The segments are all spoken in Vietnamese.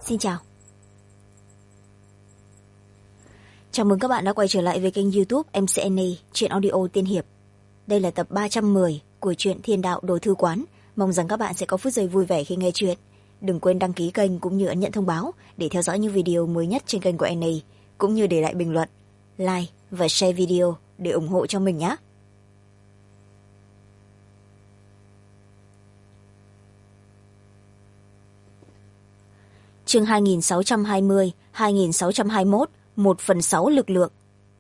Xin chào. Chào mừng các bạn đã quay trở lại với kênh YouTube MCNA Truyện Audio Tiên Hiệp. Đây là tập 310 của truyện Thiên Đạo Đồ Thư Quán. Mong rằng các bạn sẽ có phút giây vui vẻ khi nghe chuyện. Đừng quên đăng ký kênh cũng như ấn nhận thông báo để theo dõi những video mới nhất trên kênh của NA, cũng như để lại bình luận, like và share video để ủng hộ cho mình nhé. Chương 2620-2621, 1/6 lực lượng.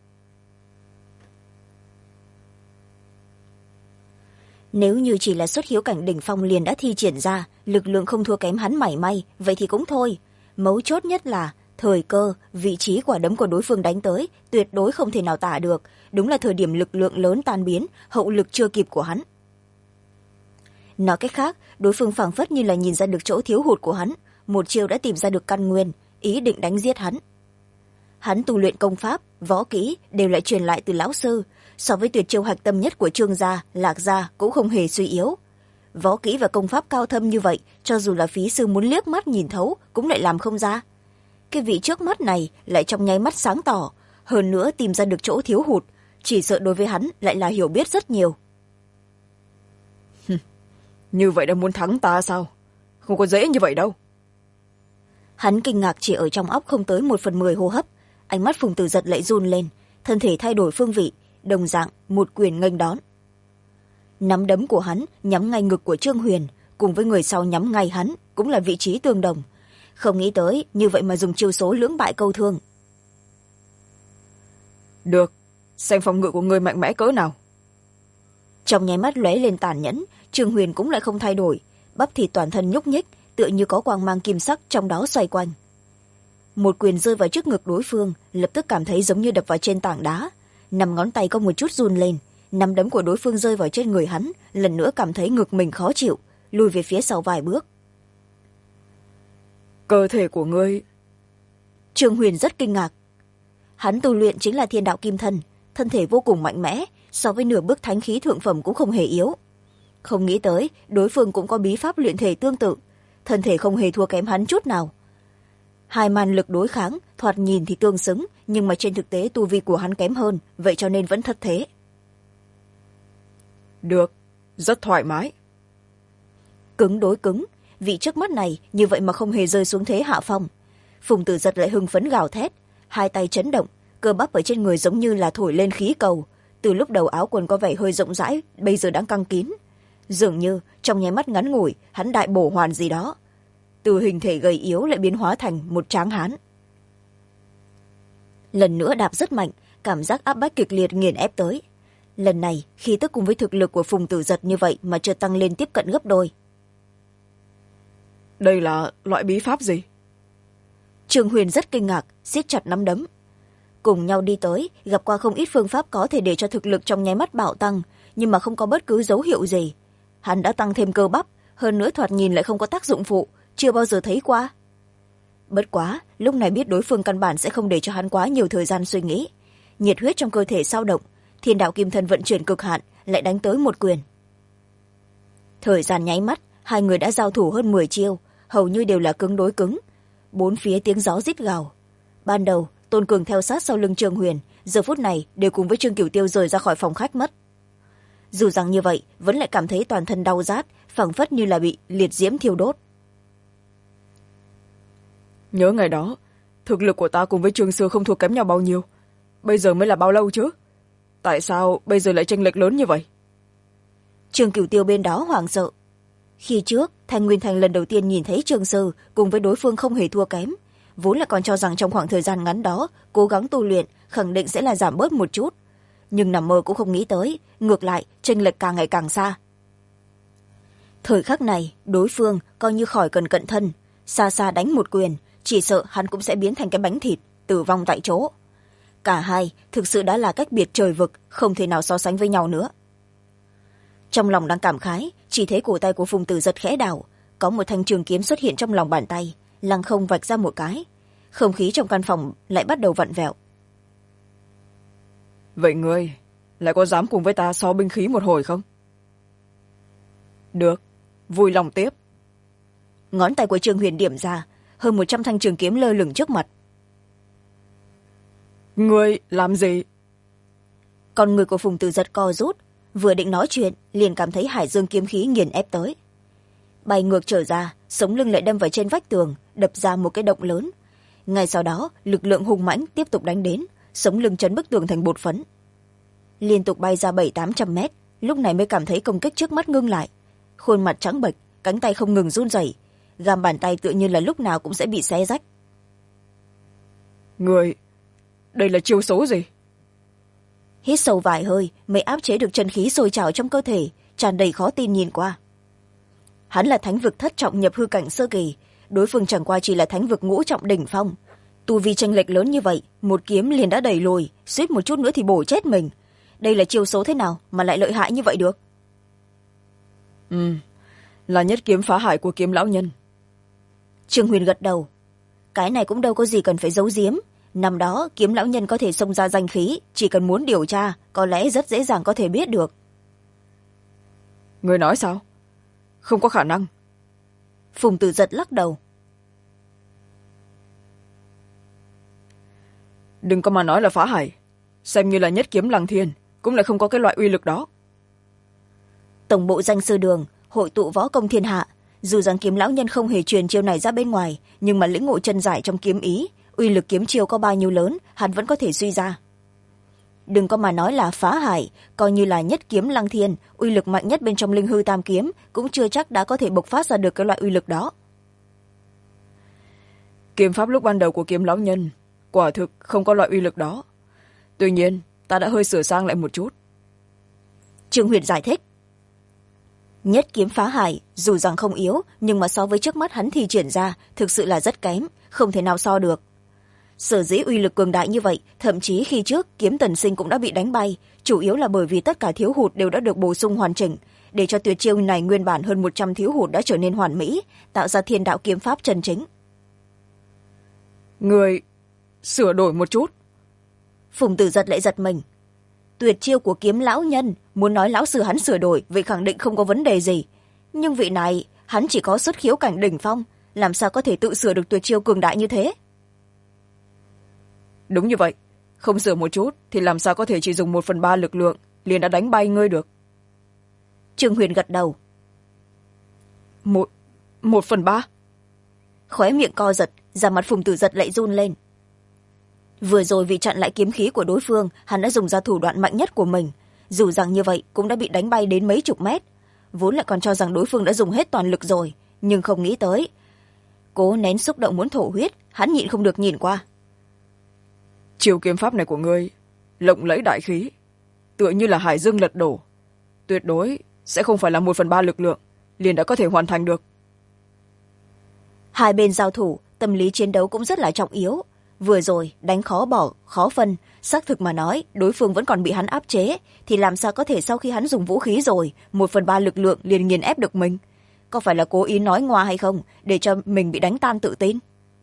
Nếu như chỉ là xuất hiếu cảnh đỉnh phong liền đã thi triển ra, lực lượng không thua kém hắn mảy may, vậy thì cũng thôi. Mấu chốt nhất là thời cơ, vị trí quả đấm của đối phương đánh tới, tuyệt đối không thể nào tả được. Đúng là thời điểm lực lượng lớn tan biến, hậu lực chưa kịp của hắn. Nói cách khác, đối phương phảng phất như là nhìn ra được chỗ thiếu hụt của hắn, một chiêu đã tìm ra được căn nguyên, ý định đánh giết hắn. Hắn tu luyện công pháp, võ kỹ đều lại truyền lại từ lão sư, so với tuyệt chiêu hạch tâm nhất của Trương gia, Lạc gia cũng không hề suy yếu. Võ kỹ và công pháp cao thâm như vậy, cho dù là phí sư muốn liếc mắt nhìn thấu cũng lại làm không ra. Cái vị trước mắt này lại trong nháy mắt sáng tỏ, hơn nữa tìm ra được chỗ thiếu hụt, chỉ sợ đối với hắn lại là hiểu biết rất nhiều. Như vậy đã muốn thắng ta sao? Không có dễ như vậy đâu. Hắn kinh ngạc chỉ ở trong óc không tới 1/10 hô hấp, ánh mắt Phùng Tử Giật lại run lên, thân thể thay đổi phương vị, đồng dạng một quyền nghênh đón. Nắm đấm của hắn nhắm ngay ngực của Trương Huyền, cùng với người sau nhắm ngay hắn, cũng là vị trí tương đồng. Không nghĩ tới như vậy mà dùng chiêu số lưỡng bại câu thương. Được, xem phòng ngự của người mạnh mẽ cỡ nào. Trong nháy mắt lóe lên tàn nhẫn, Trương Huyền cũng lại không thay đổi, bắp thịt toàn thân nhúc nhích, tựa như có quang mang kim sắc trong đó xoay quanh. Một quyền rơi vào trước ngực đối phương, lập tức cảm thấy giống như đập vào trên tảng đá, nằm ngón tay có một chút run lên, nắm đấm của đối phương rơi vào trên người hắn, lần nữa cảm thấy ngực mình khó chịu, lùi về phía sau vài bước. Cơ thể của ngươi... Trương Huyền rất kinh ngạc. Hắn tu luyện chính là Thiên Đạo Kim Thân, thân thể vô cùng mạnh mẽ, so với nửa bước thánh khí thượng phẩm cũng không hề yếu. Không nghĩ tới đối phương cũng có bí pháp luyện thể tương tự, thân thể không hề thua kém hắn chút nào. Hai màn lực đối kháng thoạt nhìn thì tương xứng, nhưng mà trên thực tế tu vi của hắn kém hơn, vậy cho nên vẫn thất thế. Được, rất thoải mái. Cứng đối cứng, vị trước mắt này như vậy mà không hề rơi xuống thế hạ phong. Phùng Tử Giật lại hưng phấn gào thét, hai tay chấn động, cơ bắp ở trên người giống như là thổi lên khí cầu, từ lúc đầu áo quần có vẻ hơi rộng rãi, bây giờ đang căng kín. Dường như trong nháy mắt ngắn ngủi hắn đại bổ hoàn gì đó, từ hình thể gầy yếu lại biến hóa thành một tráng hán. Lần nữa đạp rất mạnh, cảm giác áp bách kịch liệt nghiền ép tới. Lần này khí tức cùng với thực lực của Phùng Tử Giật như vậy mà chợt tăng lên tiếp cận gấp đôi. Đây là loại bí pháp gì? Trương Huyền rất kinh ngạc, siết chặt nắm đấm. Cùng nhau đi tới, gặp qua không ít phương pháp có thể để cho thực lực trong nháy mắt bạo tăng, nhưng mà không có bất cứ dấu hiệu gì. Hắn đã tăng thêm cơ bắp, hơn nữa thoạt nhìn lại không có tác dụng phụ, chưa bao giờ thấy qua. Bất quá, lúc này biết đối phương căn bản sẽ không để cho hắn quá nhiều thời gian suy nghĩ. Nhiệt huyết trong cơ thể sao động, Thiên Đạo Kim Thân vận chuyển cực hạn, lại đánh tới một quyền. Thời gian nháy mắt, hai người đã giao thủ hơn 10 chiêu, hầu như đều là cứng đối cứng. Bốn phía tiếng gió rít gào. Ban đầu, Tôn Cường theo sát sau lưng Trương Huyền, giờ phút này đều cùng với Trương Cửu Tiêu rời ra khỏi phòng khách mất. Dù rằng như vậy, vẫn lại cảm thấy toàn thân đau rát, phảng phất như là bị liệt diễm thiêu đốt. Nhớ ngày đó, thực lực của ta cùng với Trương Sư không thua kém nhau bao nhiêu. Bây giờ mới là bao lâu chứ? Tại sao bây giờ lại chênh lệch lớn như vậy? Trương Cửu Tiêu bên đó hoảng sợ. Khi trước, Thanh Nguyên Thành lần đầu tiên nhìn thấy Trương Sư cùng với đối phương không hề thua kém, vốn là còn cho rằng trong khoảng thời gian ngắn đó cố gắng tu luyện khẳng định sẽ là giảm bớt một chút, nhưng nằm mơ cũng không nghĩ tới, ngược lại chênh lệch càng ngày càng xa. Thời khắc này, đối phương coi như khỏi cần cận thân, xa xa đánh một quyền, chỉ sợ hắn cũng sẽ biến thành cái bánh thịt, tử vong tại chỗ. Cả hai thực sự đã là cách biệt trời vực, không thể nào so sánh với nhau nữa. Trong lòng đang cảm khái, chỉ thấy cổ tay của Phùng Tử Giật khẽ đảo, có một thanh trường kiếm xuất hiện trong lòng bàn tay, lăng không vạch ra một cái. Không khí trong căn phòng lại bắt đầu vặn vẹo. Vậy ngươi lại có dám cùng với ta so binh khí một hồi không? Được, vui lòng tiếp. Ngón tay của Trương Huyền điểm ra, hơn 100 thanh trường kiếm lơ lửng trước mặt. Ngươi làm gì? Con người của Phùng Tử Giật co rút, vừa định nói chuyện liền cảm thấy hải dương kiếm khí nghiền ép tới. Bay ngược trở ra, sống lưng lại đâm vào trên vách tường, đập ra một cái động lớn. Ngay sau đó lực lượng hùng mãnh tiếp tục đánh đến, sống lưng chấn bức tường thành bột phấn. Liên tục bay ra 700-800 mét, lúc này mới cảm thấy công kích trước mắt ngưng lại. Khuôn mặt trắng bệch, cánh tay không ngừng run rẩy, gam bàn tay tựa như là lúc nào cũng sẽ bị xé rách. Người, đây là chiêu số gì? Hít sâu vài hơi mới áp chế được chân khí sôi trào trong cơ thể, tràn đầy khó tin nhìn qua. Hắn là thánh vực thất trọng nhập hư cảnh sơ kỳ, đối phương chẳng qua chỉ là thánh vực ngũ trọng đỉnh phong. Tu vi chênh lệch lớn như vậy, một kiếm liền đã đẩy lùi, suýt một chút nữa thì bổ chết mình. Đây là chiêu số thế nào mà lại lợi hại như vậy được? Là nhất kiếm phá hải của Kiếm lão nhân. Trương Huyền gật đầu. Cái này cũng đâu có gì cần phải giấu giếm. Năm đó Kiếm lão nhân có thể xông ra danh khí, chỉ cần muốn điều tra có lẽ rất dễ dàng có thể biết được. Người nói sao? Không có khả năng. Phùng Tử Giật lắc đầu. Đừng có mà nói là phá hải, xem như là nhất kiếm lăng thiên cũng lại không có cái loại uy lực đó. Tổng bộ danh sư đường hội tụ võ công thiên hạ, dù rằng Kiếm lão nhân không hề truyền chiêu này ra bên ngoài, nhưng mà lĩnh ngộ chân giải trong kiếm ý, uy lực kiếm chiêu có bao nhiêu lớn hắn vẫn có thể suy ra. Đừng có mà nói là phá hải, coi như là nhất kiếm lăng thiên, uy lực mạnh nhất bên trong linh hư tam kiếm cũng chưa chắc đã có thể bộc phát ra được cái loại uy lực đó. Kiếm pháp lúc ban đầu của Kiếm lão nhân quả thực không có loại uy lực đó, tuy nhiên ta đã hơi sửa sang lại một chút. Trương Huyền giải thích. Nhất kiếm phá hải dù rằng không yếu, nhưng mà so với trước mắt hắn thi triển ra thực sự là rất kém, không thể nào so được. Sở dĩ uy lực cường đại như vậy, thậm chí khi trước Kiếm Tần Sinh cũng đã bị đánh bay, chủ yếu là bởi vì tất cả thiếu hụt đều đã được bổ sung hoàn chỉnh, để cho tuyệt chiêu này nguyên bản hơn 100 thiếu hụt đã trở nên hoàn mỹ, tạo ra thiên đạo kiếm pháp chân chính. Người sửa đổi một chút. Phùng Tử Giật lại giật mình. Tuyệt chiêu của Kiếm lão nhân, muốn nói lão sư hắn sửa đổi vậy khẳng định không có vấn đề gì, nhưng vị này hắn chỉ có xuất khiếu cảnh đỉnh phong, làm sao có thể tự sửa được tuyệt chiêu cường đại như thế? Đúng như vậy, không sửa một chút thì làm sao có thể chỉ dùng 1/3 lực lượng liền đã đánh bay ngươi được. Trương Huyền gật đầu. 1/3? Khóe miệng co giật, da mặt Phùng Tử Giật lại run lên. Vừa rồi vì chặn lại kiếm khí của đối phương, hắn đã dùng ra thủ đoạn mạnh nhất của mình, dù rằng như vậy cũng đã bị đánh bay đến mấy chục mét. Vốn lại còn cho rằng đối phương đã dùng hết toàn lực rồi, nhưng không nghĩ tới. Cố nén xúc động muốn thổ huyết, hắn nhịn không được nhìn qua. Chiêu kiếm pháp này của ngươi lộng lẫy đại khí, tựa như là hải dương lật đổ, tuyệt đối sẽ không phải là 1/3 lực lượng liền đã có thể hoàn thành được. Hai bên giao thủ, tâm lý chiến đấu cũng rất là trọng yếu. Vừa rồi đánh khó bỏ khó phân, xác thực mà nói đối phương vẫn còn bị hắn áp chế, thì làm sao có thể sau khi hắn dùng vũ khí rồi 1/3 lực lượng liền nghiền ép được mình? Có phải là cố ý nói ngoa hay không, để cho mình bị đánh tan tự tin?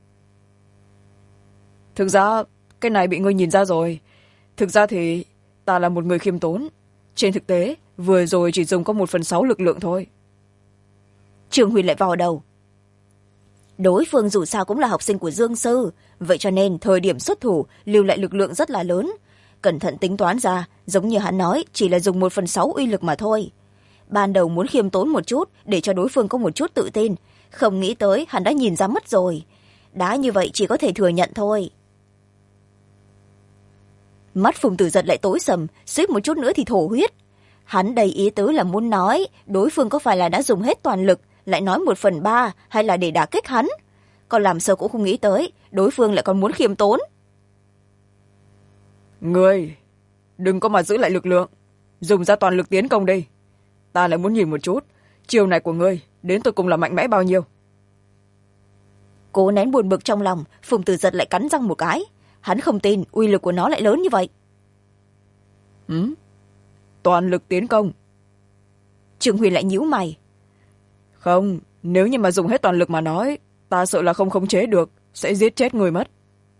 Thực ra cái này bị ngươi nhìn ra rồi. Thực ra thì ta là một người khiêm tốn, trên thực tế vừa rồi chỉ dùng có 1/6 lực lượng thôi. Trương Huyền lại vào đầu. Đối phương dù sao cũng là học sinh của Dương sư, vậy cho nên thời điểm xuất thủ lưu lại lực lượng rất là lớn. Cẩn thận tính toán ra, giống như hắn nói, chỉ là dùng 1/6 uy lực mà thôi. Ban đầu muốn khiêm tốn một chút để cho đối phương có một chút tự tin, không nghĩ tới hắn đã nhìn ra mất rồi. Đã như vậy chỉ có thể thừa nhận thôi. Mắt Phùng Tử Giật lại tối sầm, suýt một chút nữa thì thổ huyết. Hắn đầy ý tứ là muốn nói đối phương có phải là đã dùng hết toàn lực, lại nói 1/3 hay là để đả kích hắn. Còn làm sao cũng không nghĩ tới đối phương lại còn muốn khiêm tốn. Ngươi đừng có mà giữ lại lực lượng, dùng ra toàn lực tiến công đi. Ta lại muốn nhìn một chút chiều này của ngươi đến tột cùng là mạnh mẽ bao nhiêu. Cố nén buồn bực trong lòng, Phùng Tử Giật lại cắn răng một cái. Hắn không tin uy lực của nó lại lớn như vậy. Toàn lực tiến công. Trương Huyền lại nhíu mày. Không, nếu như mà dùng hết toàn lực mà nói, ta sợ là không khống chế được, sẽ giết chết người mất.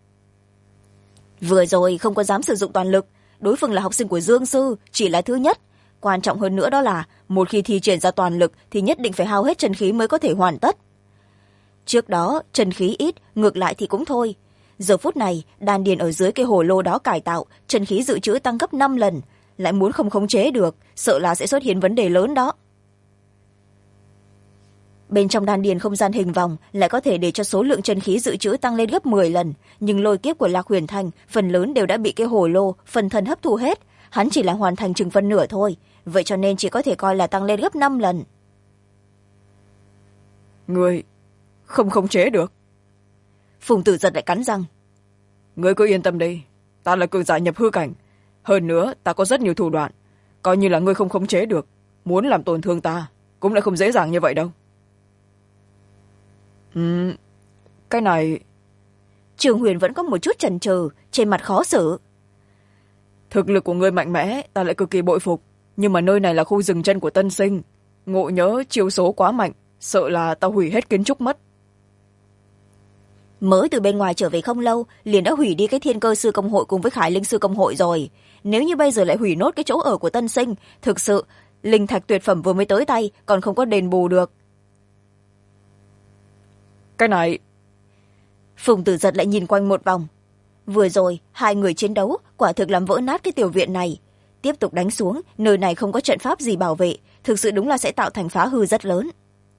Vừa rồi không có dám sử dụng toàn lực, đối phương là học sinh của Dương sư, chỉ là thứ nhất. Quan trọng hơn nữa đó là một khi thi triển ra toàn lực thì nhất định phải hao hết chân khí mới có thể hoàn tất. trước đó chân khí ít, ngược lại thì cũng thôi. Giờ phút này đan điền ở dưới cái hồ lô đó cải tạo, chân khí dự trữ tăng gấp 5 lần, lại muốn không khống chế được, sợ là sẽ xuất hiện vấn đề lớn đó. Bên trong đan điền không gian hình vòng lại có thể để cho số lượng chân khí dự trữ tăng lên gấp 10 lần, nhưng lôi kiếp của Lạc Huyền Thành phần lớn đều đã bị cái hồ lô phần thân hấp thu hết, hắn chỉ là hoàn thành chừng phân nửa thôi, vậy cho nên chỉ có thể coi là tăng lên gấp 5 lần. Ngươi không khống chế được. Phùng Tử Giật lại cắn răng. Ngươi cứ yên tâm đi, ta là cường giả nhập hư cảnh, hơn nữa ta có rất nhiều thủ đoạn, coi như là ngươi không khống chế được, muốn làm tổn thương ta cũng lại không dễ dàng như vậy đâu. Cái này... Trường Huyền vẫn có một chút chần chừ, trên mặt khó xử. Thực lực của ngươi mạnh mẽ, ta lại cực kỳ bội phục, nhưng mà nơi này là khu dừng chân của tân sinh, ngộ nhớ chiêu số quá mạnh, sợ là ta hủy hết kiến trúc mất. Mới từ bên ngoài trở về không lâu liền đã hủy đi cái Thiên Cơ Sư Công Hội cùng với Khải Linh Sư Công Hội rồi, nếu như bây giờ lại hủy nốt cái chỗ ở của tân sinh, thực sự linh thạch tuyệt phẩm vừa mới tới tay còn không có đền bù được. Cái này... Phùng Tử Giật lại nhìn quanh một vòng. Vừa rồi hai người chiến đấu quả thực làm vỡ nát cái tiểu viện này, tiếp tục đánh xuống nơi này không có trận pháp gì bảo vệ, thực sự đúng là sẽ tạo thành phá hư rất lớn.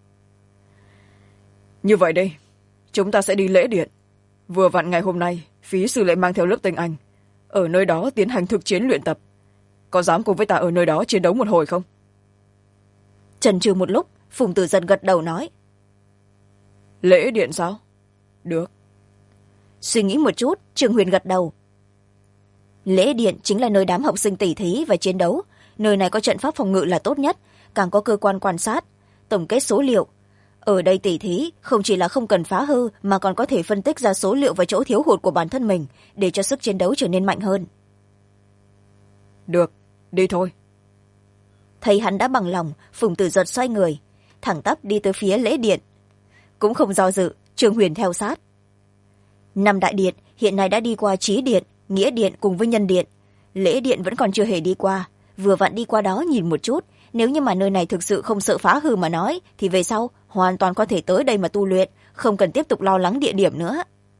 Như vậy đi, chúng ta sẽ đi lễ điện. Vừa vặn ngày hôm nay phí sư lại mang theo lớp tinh anh ở nơi đó tiến hành thực chiến luyện tập, có dám cùng với ta ở nơi đó chiến đấu một hồi không? Chần chừ một lúc, Phùng Tử Giật gật đầu nói. Lễ điện sao? Được. Suy nghĩ một chút, Trường Huyền gật đầu. Lễ điện chính là nơi đám học sinh tỉ thí và chiến đấu, nơi này có trận pháp phòng ngự là tốt nhất, càng có cơ quan quan sát, tổng kết số liệu. Ở đây tỉ thí không chỉ là không cần phá hư mà còn có thể phân tích ra số liệu và chỗ thiếu hụt của bản thân mình để cho sức chiến đấu trở nên mạnh hơn. Được, đi thôi. Thấy hắn đã bằng lòng, Phùng Tử Giật xoay người thẳng tắp đi tới phía lễ điện. Cũng không do dự, Trường Huyền theo sát. 5 đại điện hiện nay đã đi qua Trí Điện, Nghĩa Điện cùng với Nhân Điện, lễ điện vẫn còn chưa hề đi qua, vừa vặn đi qua đó nhìn một chút, nếu như mà nơi này thực sự không sợ phá hư mà nói thì về sau hoàn toàn có thể tới đây mà tu luyện, không cần tiếp tục lo lắng địa điểm nữa.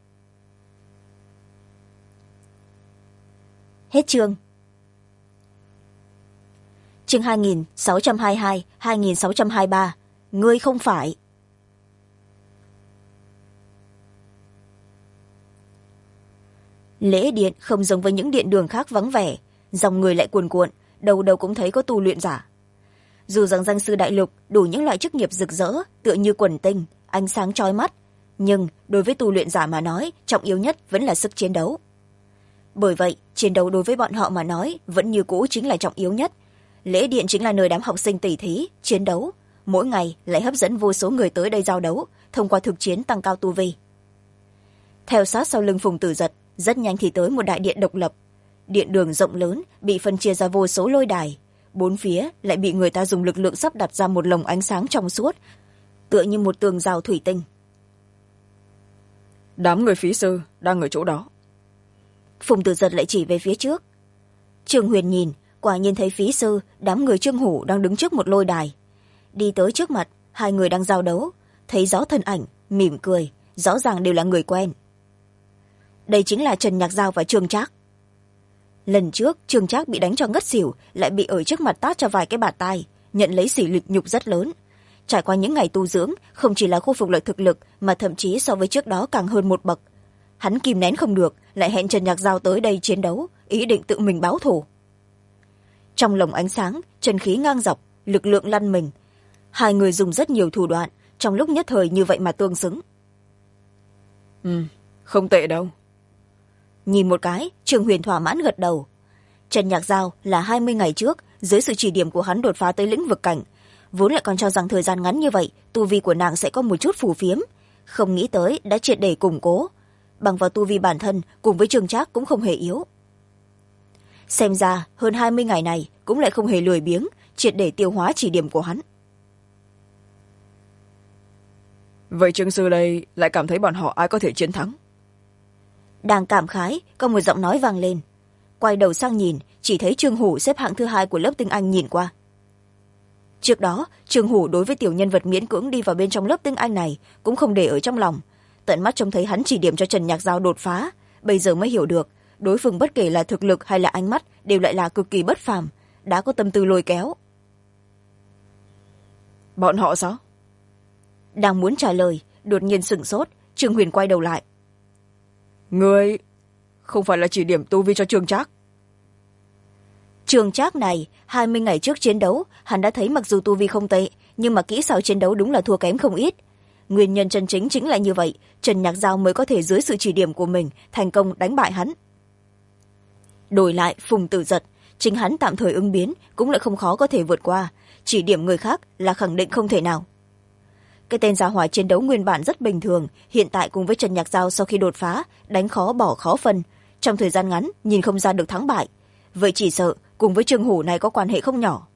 Hết chương. Chương 2622, 2623. Ngươi không phải. Lễ điện không giống với những điện đường khác vắng vẻ, dòng người lại cuồn cuộn, đầu đầu cũng thấy có tu luyện giả. Dù rằng danh sư đại lục đủ những loại chức nghiệp rực rỡ tựa như quần tinh, ánh sáng chói mắt, nhưng đối với tu luyện giả mà nói, trọng yếu nhất vẫn là sức chiến đấu. Bởi vậy chiến đấu đối với bọn họ mà nói vẫn như cũ chính là trọng yếu nhất. Lễ điện chính là nơi đám học sinh tỉ thí chiến đấu, mỗi ngày lại hấp dẫn vô số người tới đây giao đấu, thông qua thực chiến tăng cao tu vi. Theo sát sau lưng Phùng Tử Giật, rất nhanh thì tới một đại điện độc lập. Điện đường rộng lớn bị phân chia ra vô số lôi đài, bốn phía lại bị người ta dùng lực lượng sắp đặt ra một lồng ánh sáng trong suốt, tựa như một tường rào thủy tinh. Đám người phí sư đang ở chỗ đó. Phùng Tử Giật lại chỉ về phía trước. Trường Huyền nhìn, quả nhiên thấy phí sư, đám người Trương Hủ đang đứng trước một lôi đài. Đi tới trước mặt, hai người đang giao đấu, thấy rõ thân ảnh, mỉm cười, rõ ràng đều là người quen. Đây chính là Trần Nhạc Giao và Trương Trác. Lần trước Trương Trác bị đánh cho ngất xỉu, lại bị ở trước mặt tát cho vài cái bạt tai, nhận lấy sỉ nhục rất lớn. Trải qua những ngày tu dưỡng, không chỉ là khôi phục lại thực lực mà thậm chí so với trước đó càng hơn một bậc. Hắn kìm nén không được, lại hẹn Trần Nhạc Giao tới đây chiến đấu, ý định tự mình báo thù. Trong lồng ánh sáng, chân khí ngang dọc, lực lượng lăn mình, hai người dùng rất nhiều thủ đoạn, trong lúc nhất thời như vậy mà tương xứng. Không tệ đâu. Nhìn một cái, Trường Huyền thỏa mãn gật đầu. Trần Nhạc Giao là 20 ngày trước dưới sự chỉ điểm của hắn đột phá tới lĩnh vực cảnh, vốn lại còn cho rằng thời gian ngắn như vậy tu vi của nàng sẽ có một chút phù phiếm, không nghĩ tới đã triệt để củng cố, bằng vào tu vi bản thân cùng với Trương Trác cũng không hề yếu. Xem ra hơn 20 ngày này cũng lại không hề lười biếng, triệt để tiêu hóa chỉ điểm của hắn. Vậy Trương sư đây lại cảm thấy bọn họ ai có thể chiến thắng? Đang cảm khái, có một giọng nói vang lên. Quay đầu sang nhìn, chỉ thấy Trương Hủ xếp hạng thứ 2 của lớp tinh anh nhìn qua. trước đó Trương Hủ đối với tiểu nhân vật miễn cưỡng đi vào bên trong lớp tiếng Anh này cũng không để ở trong lòng, tận mắt trông thấy hắn chỉ điểm cho Trần Nhạc Giao đột phá, bây giờ mới hiểu được đối phương bất kể là thực lực hay là ánh mắt đều lại là cực kỳ bất phàm, đã có tâm tư lôi kéo. Bọn họ sao? Đang muốn trả lời, đột nhiên sửng sốt. Trương Huyền quay đầu lại. Ngươi không phải là chỉ điểm tu vi cho Trương Trác? Trương Trác này 20 ngày trước chiến đấu hắn đã thấy mặc dù tu vi không tệ, nhưng mà kỹ xảo chiến đấu đúng là thua kém không ít. Nguyên nhân chân chính chính là như vậy, Trần Nhạc Giao mới có thể dưới sự chỉ điểm của mình thành công đánh bại hắn. Đổi lại Phùng Tử Giật, chính hắn tạm thời ứng biến cũng lại không khó có thể vượt qua, chỉ điểm người khác là khẳng định không thể nào. Cái tên gia hỏa chiến đấu nguyên bản rất bình thường, hiện tại cùng với Trần Nhạc Giao sau khi đột phá đánh khó bỏ khó phân, trong thời gian ngắn nhìn không ra được thắng bại, vậy chỉ sợ cùng với Trương Hủ này có quan hệ không nhỏ.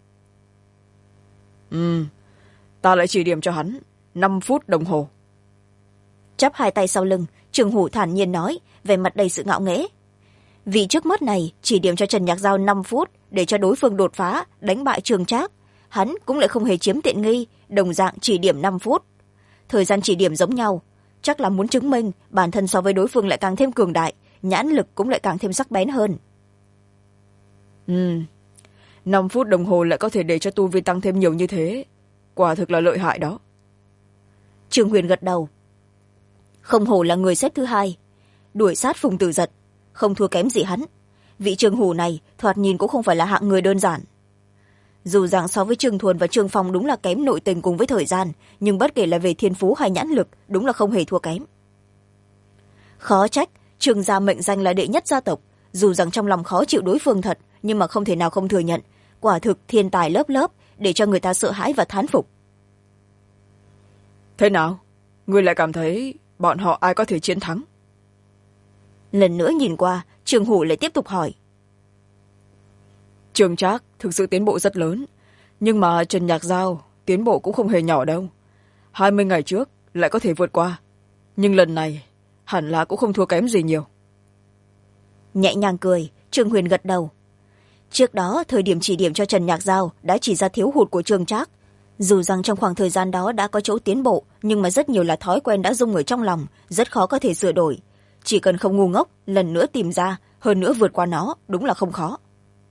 Ta lại chỉ điểm cho hắn 5 phút đồng hồ. Chắp hai tay sau lưng, Trương Hủ thản nhiên nói, vẻ mặt đầy sự ngạo nghễ. Vì trước mắt này chỉ điểm cho Trần Nhạc Giao 5 phút để cho đối phương đột phá đánh bại Trương Trác, hắn cũng lại không hề chiếm tiện nghi, đồng dạng chỉ điểm 5 phút. Thời gian chỉ điểm giống nhau, chắc là muốn chứng minh bản thân so với đối phương lại càng thêm cường đại, nhãn lực cũng lại càng thêm sắc bén hơn. 5 phút đồng hồ lại có thể để cho tu vi tăng thêm nhiều như thế, quả thực là lợi hại đó. Trương Huyền gật đầu. Không hổ là người xếp thứ hai, đuổi sát Phùng Tử Giật, không thua kém gì hắn. Vị Trương Hủ này thoạt nhìn cũng không phải là hạng người đơn giản. Dù rằng so với Trương Thuần và Trương Phong đúng là kém nội tình cùng với thời gian, nhưng bất kể là về thiên phú hay nhãn lực đúng là không hề thua kém. Khó trách Trương gia mệnh danh là đệ nhất gia tộc, dù rằng trong lòng khó chịu đối phương thật, nhưng mà không thể nào không thừa nhận, quả thực thiên tài lớp lớp, để cho người ta sợ hãi và thán phục. Thế nào, ngươi lại cảm thấy bọn họ ai có thể chiến thắng? Lần nữa nhìn qua, Trương Hủ lại tiếp tục hỏi. Trương Trác thực sự tiến bộ rất lớn, nhưng mà Trần Nhạc Giao tiến bộ cũng không hề nhỏ đâu. 20 ngày trước lại có thể vượt qua, nhưng lần này hẳn là cũng không thua kém gì nhiều. Nhẹ nhàng cười, Trương Huyền gật đầu. Trước đó thời điểm chỉ điểm cho Trần Nhạc Giao đã chỉ ra thiếu hụt của Trương Trác, dù rằng trong khoảng thời gian đó đã có chỗ tiến bộ, nhưng mà rất nhiều là thói quen đã rung ở trong lòng, rất khó có thể sửa đổi. Chỉ cần không ngu ngốc lần nữa tìm ra, hơn nữa vượt qua nó đúng là không khó.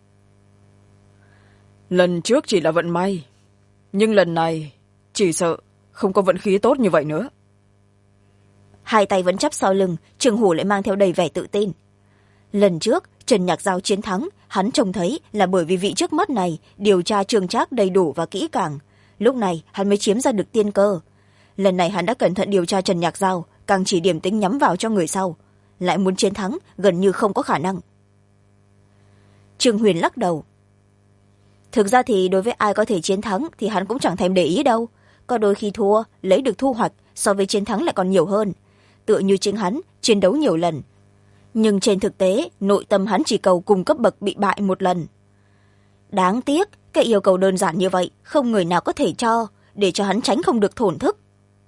Lần trước chỉ là vận may, nhưng lần này chỉ sợ không có vận khí tốt như vậy nữa. Hai tay vẫn chắp sau lưng, Trương Hủ lại mang theo đầy vẻ tự tin. Lần trước Trần Nhạc Giao chiến thắng, hắn trông thấy là bởi vì vị trước mắt này điều tra Trương Trác đầy đủ và kỹ càng, lúc này hắn mới chiếm ra được tiên cơ. Lần này hắn đã cẩn thận điều tra Trần Nhạc Giao, càng chỉ điểm tính nhắm vào cho người sau, lại muốn chiến thắng gần như không có khả năng. Trương Huyền lắc đầu. Thực ra thì đối với ai có thể chiến thắng thì hắn cũng chẳng thèm để ý đâu, có đôi khi thua lấy được thu hoạch so với chiến thắng lại còn nhiều hơn, tựa như chính hắn chiến đấu nhiều lần, nhưng trên thực tế nội tâm hắn chỉ cầu cùng cấp bậc bị bại một lần. Đáng tiếc cái yêu cầu đơn giản như vậy không người nào có thể cho, để cho hắn tránh không được thổn thức.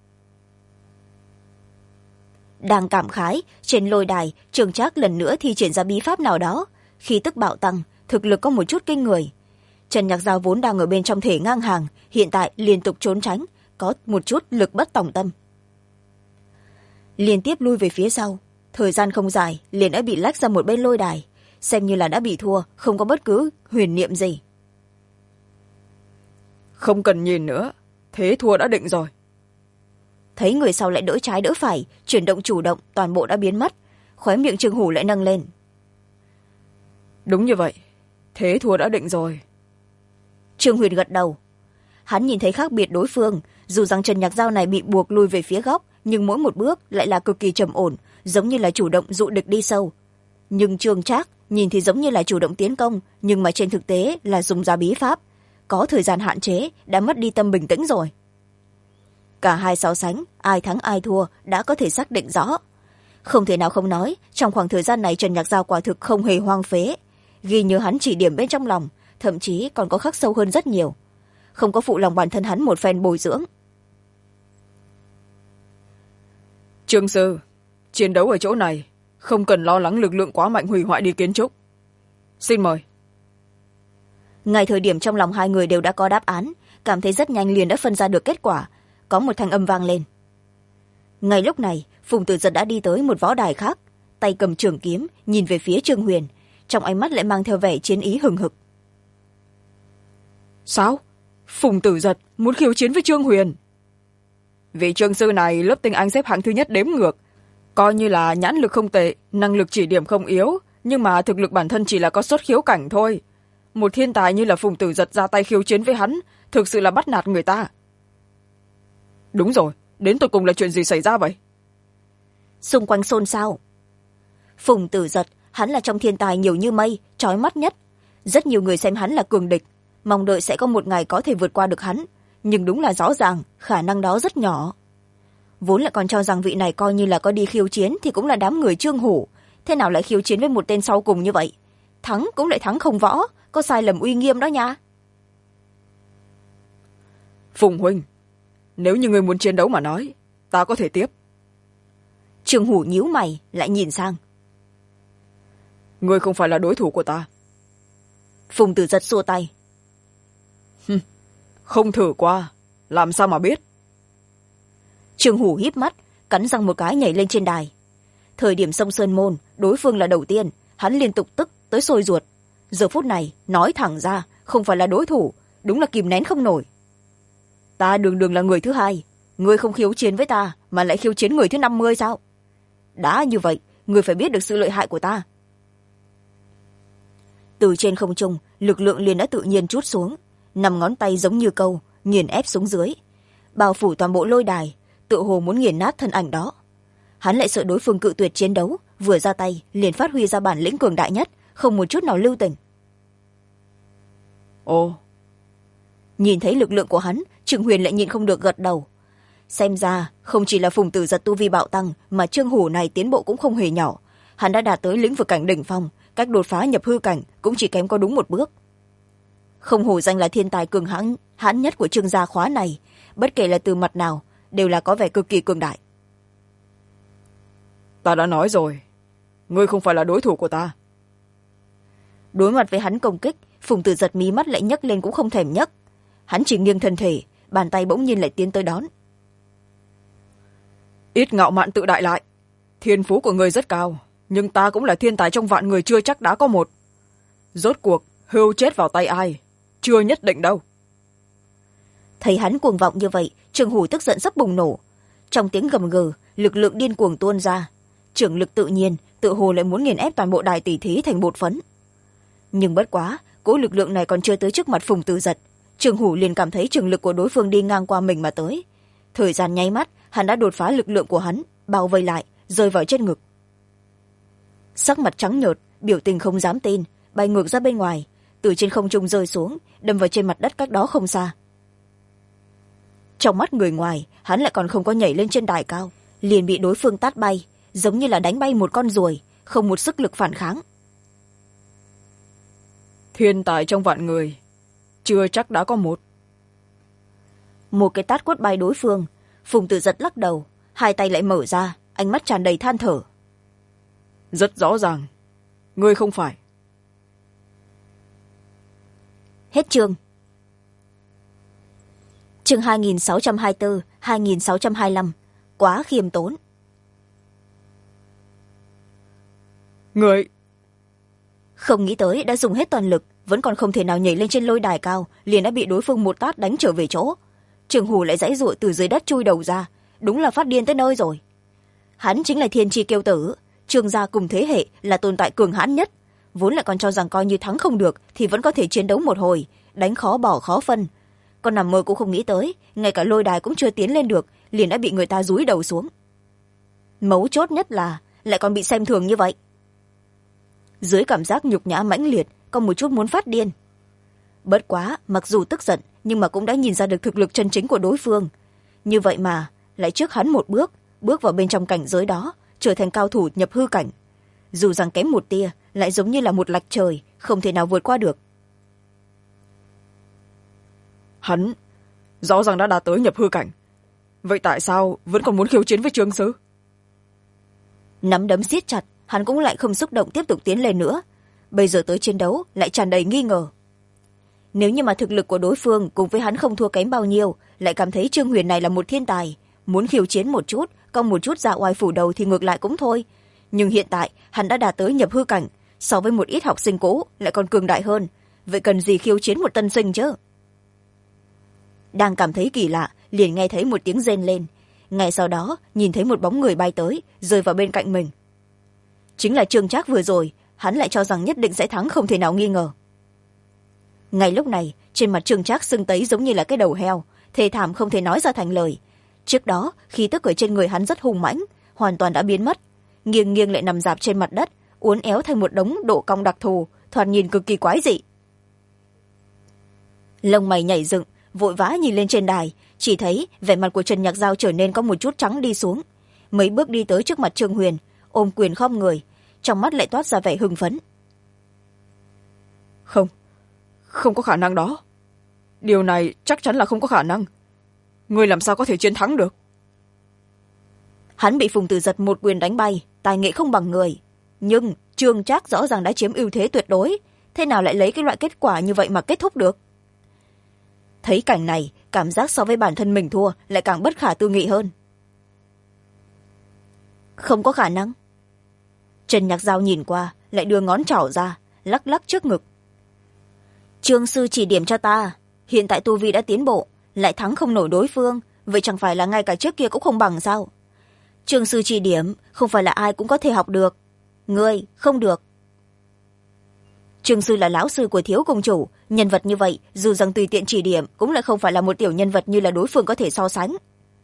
Đang cảm khái, trên lôi đài Trương Trác lần nữa thi triển ra bí pháp nào đó, khí tức bạo tăng, thực lực có một chút kinh người. Trần Nhạc Giao vốn đang ở bên trong thể ngang hàng, hiện tại liên tục trốn tránh, có một chút lực bất tòng tâm, liên tiếp lui về phía sau. Thời gian không dài liền đã bị lách ra một bên lôi đài, xem như là đã bị thua, không có bất cứ huyền niệm gì. Không cần nhìn nữa, thế thua đã định rồi. Thấy người sau lại đỡ trái đỡ phải, chuyển động chủ động toàn bộ đã biến mất, khóe miệng Trương Hủ lại nâng lên. Đúng như vậy, thế thua đã định rồi. Trương Huyền gật đầu. Hắn nhìn thấy khác biệt đối phương, dù rằng Trần Nhạc Giao này bị buộc lui về phía góc, nhưng mỗi một bước lại là cực kỳ trầm ổn, giống như là chủ động dụ địch đi sâu. Nhưng Trương Trác nhìn thì giống như là chủ động tiến công, nhưng mà trên thực tế là dùng ra bí pháp, có thời gian hạn chế, đã mất đi tâm bình tĩnh rồi. Cả hai so sánh, ai thắng ai thua đã có thể xác định rõ. Không thể nào không nói, trong khoảng thời gian này Trần Nhạc Giao quả thực không hề hoang phế, ghi nhớ hắn chỉ điểm bên trong lòng, thậm chí còn có khắc sâu hơn rất nhiều, không có phụ lòng bản thân hắn một phen bồi dưỡng. Trương sư, chiến đấu ở chỗ này không cần lo lắng lực lượng quá mạnh hủy hoại đi kiến trúc. Xin mời. ngay thời điểm trong lòng hai người đều đã có đáp án, cảm thấy rất nhanh liền đã phân ra được kết quả. Có một thanh âm vang lên. Ngay lúc này Phùng Tử Giật đã đi tới một võ đài khác, tay cầm trường kiếm nhìn về phía Trương Huyền, trong ánh mắt lại mang theo vẻ chiến ý hừng hực. Sao? Phùng Tử Giật muốn khiêu chiến với Trương Huyền? Vị trương sư này lớp tinh anh xếp hạng thứ nhất đếm ngược, coi như là nhãn lực không tệ, năng lực chỉ điểm không yếu, nhưng mà thực lực bản thân chỉ là có xuất khiếu cảnh thôi. Một thiên tài như là Phùng Tử Giật ra tay khiêu chiến với hắn, thực sự là bắt nạt người ta. Đúng rồi, đến tột cùng là chuyện gì xảy ra vậy? Xung quanh xôn xao. Phùng Tử Giật, hắn là trong thiên tài nhiều như mây, trói mắt nhất. Rất nhiều người xem hắn là cường địch, mong đợi sẽ có một ngày có thể vượt qua được hắn, nhưng đúng là rõ ràng khả năng đó rất nhỏ. Vốn lại còn cho rằng vị này coi như là có đi khiêu chiến thì cũng là đám người Trương Hủ, thế nào lại khiêu chiến với một tên sau cùng như vậy? Thắng cũng lại thắng không võ, có sai lầm uy nghiêm đó nha. Phùng huynh, nếu như người muốn chiến đấu mà nói, ta có thể tiếp. Trương Hủ nhíu mày lại nhìn sang. Ngươi không phải là đối thủ của ta. Phùng Tử Giật xua tay. Không thử qua làm sao mà biết. Trương Hủ híp mắt, cắn răng một cái nhảy lên trên đài. Thời điểm xông Sơn Môn, đối phương là đầu tiên, hắn liên tục tức tới sôi ruột. Giờ phút này nói thẳng ra không phải là đối thủ, đúng là kìm nén không nổi. Ta đường đường là người thứ hai, ngươi không khiêu chiến với ta mà lại khiêu chiến người thứ 50 sao? Đã như vậy, ngươi phải biết được sự lợi hại của ta. Từ trên không trung, lực lượng liền đã tự nhiên trút xuống, 5 ngón tay giống như câu nghiền ép xuống dưới, bao phủ toàn bộ lôi đài, tựa hồ muốn nghiền nát thân ảnh đó. Hắn lại sợ đối phương cự tuyệt chiến đấu, vừa ra tay liền phát huy ra bản lĩnh cường đại nhất, không một chút nào lưu tình. Ồ. Nhìn thấy lực lượng của hắn, Trương Huyền lại nhịn không được gật đầu. Xem ra không chỉ là Phùng Tử Giật tu vi bạo tăng, mà Trương Hủ này tiến bộ cũng không hề nhỏ. Hắn đã đạt tới lĩnh vực cảnh đỉnh phong, cách đột phá nhập hư cảnh cũng chỉ kém có đúng một bước. Không hổ danh là thiên tài cường hãn nhất của Trương gia khóa này, bất kể là từ mặt nào đều là có vẻ cực kỳ cường đại. Ta đã nói rồi, ngươi không phải là đối thủ của ta. Đối mặt với hắn công kích, Phùng Tử Giật mí mắt lại nhấc lên cũng không thèm nhấc. Hắn chỉ nghiêng thân thể, bàn tay bỗng nhiên lại tiến tới đón. Ít ngạo mạn tự đại lại. Thiên phú của ngươi rất cao, nhưng ta cũng là thiên tài trong vạn người chưa chắc đã có một. Rốt cuộc hưu chết vào tay ai, chưa nhất định đâu. Thấy hắn cuồng vọng như vậy, Trương Hủ tức giận sắp bùng nổ. Trong tiếng gầm gừ, lực lượng điên cuồng tuôn ra, trưởng lực tự nhiên tự hồ lại muốn nghiền ép toàn bộ đài tỷ thí thành bột phấn. Nhưng bất quá, cỗ lực lượng này còn chưa tới trước mặt Phùng Tử Giật, Trương Hủ liền cảm thấy trường lực của đối phương đi ngang qua mình mà tới. Thời gian nháy mắt, hắn đã đột phá lực lượng của hắn, bao vây lại, rơi vào trên ngực. Sắc mặt trắng nhợt, biểu tình không dám tin, bay ngược ra bên ngoài, từ trên không trung rơi xuống, đâm vào trên mặt đất cách đó không xa. Trong mắt người ngoài, hắn lại còn không có nhảy lên trên đài cao, liền bị đối phương tát bay, giống như là đánh bay một con ruồi, không một sức lực phản kháng. Thiên tài trong vạn người, chưa chắc đã có một. Một cái tát quất bay đối phương, Phùng Tử Giật lắc đầu, hai tay lại mở ra, ánh mắt tràn đầy than thở. Rất rõ ràng, ngươi không phải. Hết chương. Chương 2624, 2625. Quá khiêm tốn. Ngươi... Không nghĩ tới đã dùng hết toàn lực, vẫn còn không thể nào nhảy lên trên lôi đài cao, liền đã bị đối phương một tát đánh trở về chỗ. Trương Hủ lại giãy giụa từ dưới đất chui đầu ra, đúng là phát điên tới nơi rồi. Hắn chính là thiên tri kiêu tử, Trương gia cùng thế hệ là tồn tại cường hãn nhất, vốn lại còn cho rằng coi như thắng không được thì vẫn có thể chiến đấu một hồi, đánh khó bỏ khó phân. Còn nằm mơ cũng không nghĩ tới, ngay cả lôi đài cũng chưa tiến lên được, liền đã bị người ta dúi đầu xuống. Mấu chốt nhất là lại còn bị xem thường như vậy. Dưới cảm giác nhục nhã mãnh liệt, có một chút muốn phát điên. Bất quá, mặc dù tức giận, nhưng mà cũng đã nhìn ra được thực lực chân chính của đối phương. Như vậy mà, lại trước hắn một bước, bước vào bên trong cảnh giới đó, trở thành cao thủ nhập hư cảnh. Dù rằng kém một tia, lại giống như là một lạch trời, không thể nào vượt qua được. Hắn rõ ràng đã đạt tới nhập hư cảnh, vậy tại sao vẫn còn muốn khiêu chiến với Trương sư? Nắm đấm siết chặt, hắn cũng lại không xúc động tiếp tục tiến lên nữa. Bây giờ tới chiến đấu lại tràn đầy nghi ngờ. nếu như mà thực lực của đối phương cùng với hắn không thua kém bao nhiêu, lại cảm thấy Trương Huyền này là một thiên tài, muốn khiêu chiến một chút, cong một chút dạ oai phủ đầu thì ngược lại cũng thôi. Nhưng hiện tại hắn đã đạt tới nhập hư cảnh, so với một ít học sinh cũ lại còn cường đại hơn, vậy cần gì khiêu chiến một tân sinh chứ? Đang cảm thấy kỳ lạ, liền nghe thấy một tiếng rên lên. Ngay sau đó nhìn thấy một bóng người bay tới, rơi vào bên cạnh mình. Chính là Trương Trác vừa rồi, hắn lại cho rằng nhất định sẽ thắng không thể nào nghi ngờ. Ngay lúc này trên mặt Trương Trác sưng tấy giống như là cái đầu heo, thê thảm không thể nói ra thành lời. Trước đó khí tức ở trên người hắn rất hùng mãnh, hoàn toàn đã biến mất, nghiêng nghiêng lại nằm dạp trên mặt đất, uốn éo thành một đống độ cong đặc thù, thoạt nhìn cực kỳ quái dị. Lông mày nhảy dựng, vội vã nhìn lên trên đài, chỉ thấy vẻ mặt của Trần Nhạc Giao trở nên có một chút trắng đi xuống, mấy bước đi tới trước mặt Trương Huyền, ôm quyền khom người, trong mắt lại toát ra vẻ hưng phấn. Không có khả năng đó. Điều này chắc chắn là không có khả năng. Ngươi làm sao có thể chiến thắng được? Hắn bị Phùng Tử Giật một quyền đánh bay, tài nghệ không bằng người, nhưng Trương Trác rõ ràng đã chiếm ưu thế tuyệt đối, thế nào lại lấy cái loại kết quả như vậy mà kết thúc được? Thấy cảnh này, cảm giác so với bản thân mình thua lại càng bất khả tư nghị hơn. Không có khả năng. Trần Nhạc Giao nhìn qua, lại đưa ngón trỏ ra, lắc lắc trước ngực. Trương sư chỉ điểm cho ta, hiện tại tu vi đã tiến bộ, lại thắng không nổi đối phương, vậy chẳng phải là ngay cả trước kia cũng không bằng sao? Trương sư chỉ điểm không phải là ai cũng có thể học được, ngươi không được. Trương sư là lão sư của Thiếu công chủ, nhân vật như vậy dù rằng tùy tiện chỉ điểm cũng lại không phải là một tiểu nhân vật như là đối phương có thể so sánh.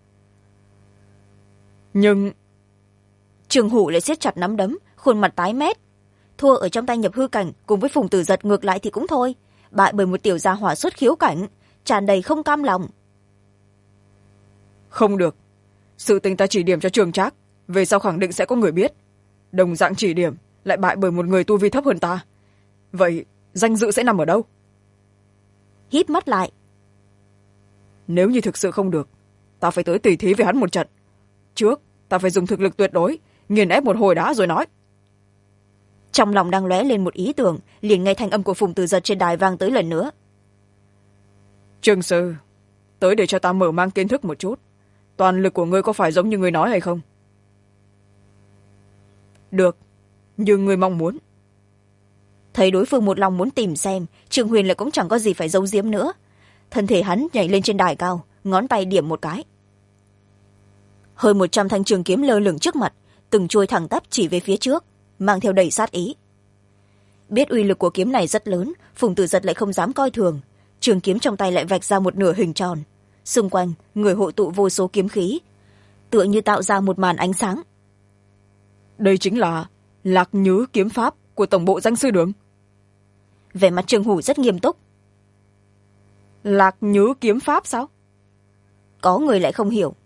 Nhưng Trương Hủ lại siết chặt nắm đấm, khuôn mặt tái mét. Thua ở trong tay nhập hư cảnh cùng với Phùng Tử Giật ngược lại thì cũng thôi, bại bởi một tiểu gia hỏa xuất khiếu cảnh, tràn đầy không cam lòng. không được, sự tình ta chỉ điểm cho Trương Trác, về sau khẳng định sẽ có người biết. Đồng dạng chỉ điểm lại bại bởi một người tu vi thấp hơn ta, vậy danh dự sẽ nằm ở đâu? Híp mắt lại. Nếu như thực sự không được, ta phải tới tỉ thí với hắn một trận. Trước ta phải dùng thực lực tuyệt đối nghiền ép một hồi đã rồi nói. Trong lòng đang lóe lên một ý tưởng, liền nghe thanh âm của Phùng Tử Giật trên đài vang tới lần nữa. Trương sư, tới để cho ta mở mang kiến thức một chút, toàn lực của ngươi có phải giống như ngươi nói hay không? Được, như ngươi mong muốn. Thấy đối phương một lòng muốn tìm xem, Trương Huyền lại cũng chẳng có gì phải giấu giếm nữa. Thân thể hắn nhảy lên trên đài cao, ngón tay điểm một cái. Hơn 100 thanh trường kiếm lơ lửng trước mặt, từng trôi thẳng tắp chỉ về phía trước, mang theo đầy sát ý. Biết uy lực của kiếm này rất lớn, Phùng Tử Giật lại không dám coi thường, trường kiếm trong tay lại vạch ra một nửa hình tròn, xung quanh người hội tụ vô số kiếm khí, tựa như tạo ra một màn ánh sáng. Đây chính là Lạc Nhứ kiếm pháp của tổng bộ danh sư đường. Vẻ mặt Trương Hủ rất nghiêm túc. Lạc Nhứ kiếm pháp sao? Có người lại không hiểu.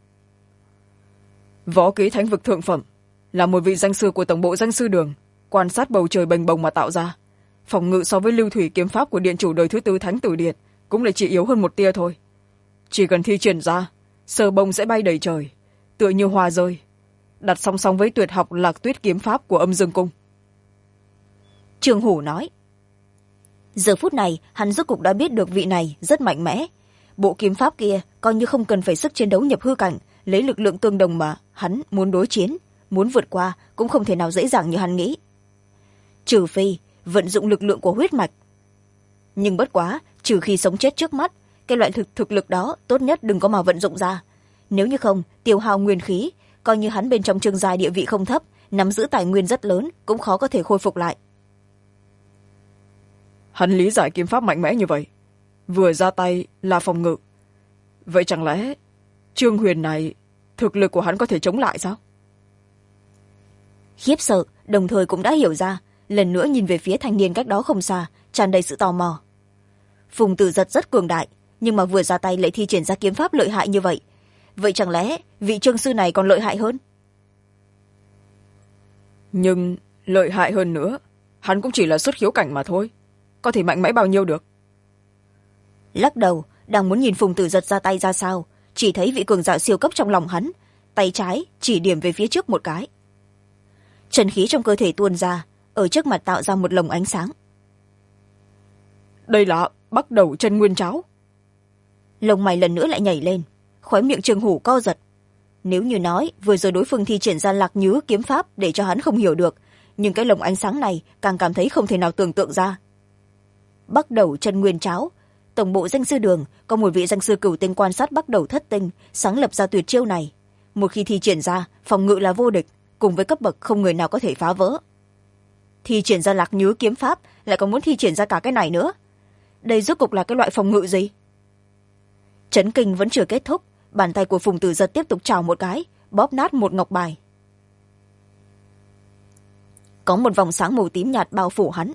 Võ ký thánh vực thượng phẩm, là một vị danh sư của tổng bộ danh sư đường, quan sát bầu trời bềnh bồng mà tạo ra. Phòng ngự so với lưu thủy kiếm pháp của điện chủ đời thứ tư Thánh Tử Điện cũng lại chỉ yếu hơn một tia thôi. Chỉ cần thi triển ra, sờ bông sẽ bay đầy trời, tựa như hoa rơi, đặt song song với tuyệt học Lạc Tuyết kiếm pháp của Âm Dương Cung. Trương Hủ nói. Giờ phút này hắn rốt cục đã biết được vị này rất mạnh mẽ. Bộ kiếm pháp kia coi như không cần phải sức chiến đấu nhập hư cảnh, lấy lực lượng tương đồng mà hắn muốn đối chiến, muốn vượt qua cũng không thể nào dễ dàng như hắn nghĩ. Trừ phi vận dụng lực lượng của huyết mạch. Nhưng bất quá, trừ khi sống chết trước mắt, cái loại thực lực đó tốt nhất đừng có mà vận dụng ra. Nếu như không, tiêu hao nguyên khí, coi như hắn bên trong Trương gia địa vị không thấp, nắm giữ tài nguyên rất lớn, cũng khó có thể khôi phục lại. Hắn lý giải kiếm pháp mạnh mẽ như vậy, vừa ra tay là phòng ngự. Vậy chẳng lẽ Trương Huyền này thực lực của hắn có thể chống lại sao? Khiếp sợ, đồng thời cũng đã hiểu ra, lần nữa nhìn về phía thanh niên cách đó không xa, tràn đầy sự tò mò. Phùng Tử Giật rất cường đại, nhưng mà vừa ra tay lại thi triển ra kiếm pháp lợi hại như vậy. Vậy chẳng lẽ vị Trương sư này còn lợi hại hơn? Nhưng lợi hại hơn nữa, hắn cũng chỉ là xuất khiếu cảnh mà thôi, có thể mạnh mẽ bao nhiêu được? Lắc đầu, đang muốn nhìn Phùng Tử Giật ra tay ra sao, chỉ thấy vị cường giả siêu cấp trong lòng hắn, tay trái chỉ điểm về phía trước một cái. Chân khí trong cơ thể tuôn ra, ở trước mặt tạo ra một lồng ánh sáng. Đây là bắt đầu chân nguyên cháo. Lông mày lần nữa lại nhảy lên, khóe miệng Trương Hủ co giật. Nếu như nói vừa rồi đối phương thi triển ra Lạc Nhứ kiếm pháp để cho hắn không hiểu được, nhưng cái lồng ánh sáng này càng cảm thấy không thể nào tưởng tượng ra. Bắt đầu chân nguyên cháo, tổng bộ danh sư đường có một vị danh sư cửu tinh quan sát bắt đầu thất tinh sáng lập ra tuyệt chiêu này. Một khi thi triển ra, phòng ngự là vô địch, cùng với cấp bậc không người nào có thể phá vỡ. Thi triển ra Lạc Nhứ kiếm pháp lại còn muốn thi triển ra cả cái này nữa. Đây rốt cục là cái loại phòng ngự gì? Chấn kinh vẫn chưa kết thúc, bàn tay của Phùng Tử Giật tiếp tục chào một cái, bóp nát một ngọc bài. Có một vòng sáng màu tím nhạt bao phủ hắn.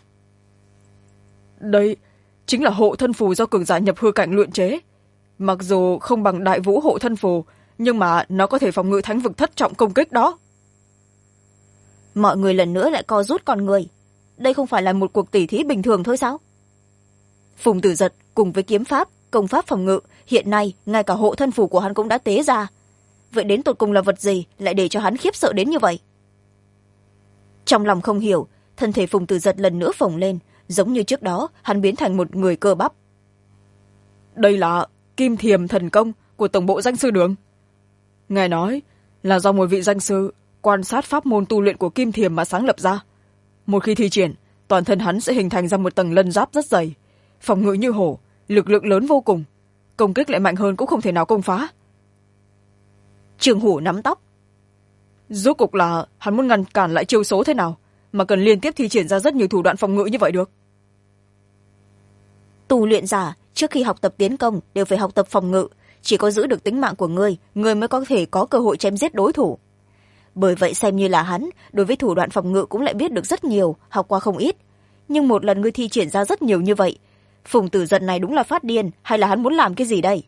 Đây chính là hộ thân phù do cường giả nhập hư cảnh luyện chế. Mặc dù không bằng Đại Vũ hộ thân phù, nhưng mà nó có thể phòng ngự thánh vực thất trọng công kích đó. Mọi người lần nữa lại co rút con người. Đây không phải là một cuộc tỉ thí bình thường thôi sao? Phùng Tử Giật cùng với kiếm pháp, công pháp phòng ngự, hiện nay ngay cả hộ thân phù của hắn cũng đã tế ra. Vậy đến tột cùng là vật gì lại để cho hắn khiếp sợ đến như vậy? Trong lòng không hiểu, thân thể Phùng Tử Giật lần nữa phồng lên, giống như trước đó hắn biến thành một người cơ bắp. Đây là Kim Thiềm thần công của tổng bộ danh sư đường. Ngài nói là do một vị danh sư quan sát pháp môn tu luyện của Kim Thiềm mà sáng lập ra. Một khi thi triển, toàn thân hắn sẽ hình thành ra một tầng lân giáp rất dày, phòng ngự như hổ, lực lượng lớn vô cùng, công kích lại mạnh hơn cũng không thể nào công phá. Trương Hủ nắm tóc. Rốt cục là hắn muốn ngăn cản lại chiêu số thế nào mà cần liên tiếp thi triển ra rất nhiều thủ đoạn phòng ngự như vậy được? Tu luyện giả trước khi học tập tiến công đều phải học tập phòng ngự, chỉ có giữ được tính mạng của ngươi mới có thể có cơ hội chém giết đối thủ. Bởi vậy xem như là hắn đối với thủ đoạn phòng ngự cũng lại biết được rất nhiều, học qua không ít. Nhưng một lần ngươi thi triển ra rất nhiều như vậy, Phùng Tử Giật này đúng là phát điên, hay là hắn muốn làm cái gì đây?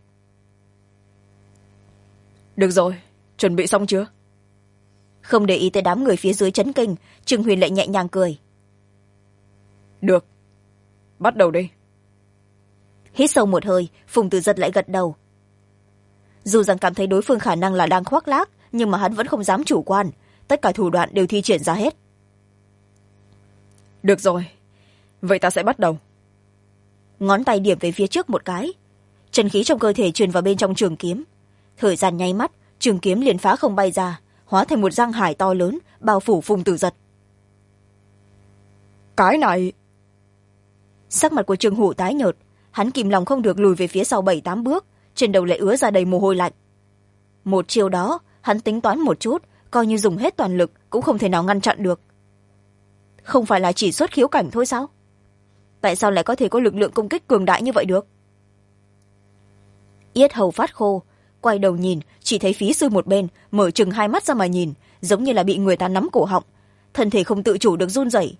Được rồi, chuẩn bị xong chưa? Không để ý tới đám người phía dưới chấn kinh, Trương Huyền lại nhẹ nhàng cười. Được, bắt đầu đi. Hít sâu một hơi, Phùng Tử Giật lại gật đầu. Dù rằng cảm thấy đối phương khả năng là đang khoác lác, nhưng mà hắn vẫn không dám chủ quan, tất cả thủ đoạn đều thi triển ra hết. Được rồi, vậy ta sẽ bắt đầu. Ngón tay điểm về phía trước một cái, chân khí trong cơ thể truyền vào bên trong trường kiếm. Thời gian nháy mắt, trường kiếm liền phá không bay ra, hóa thành một giang hải to lớn bao phủ Phùng Tử Giật. Cái này... Sắc mặt của Trương Hủ tái nhợt, hắn kìm lòng không được lùi về phía sau 7-8 bước, trên đầu lại ứa ra đầy mồ hôi lạnh. Một chiều đó hắn tính toán một chút, coi như dùng hết toàn lực cũng không thể nào ngăn chặn được. Không phải là chỉ xuất khiếu cảnh thôi sao? Tại sao lại có thể có lực lượng công kích cường đại như vậy được? Yết hầu phát khô, quay đầu nhìn, chỉ thấy Phí Sư một bên mở trừng hai mắt ra mà nhìn, giống như là bị người ta nắm cổ họng, thân thể không tự chủ được run rẩy.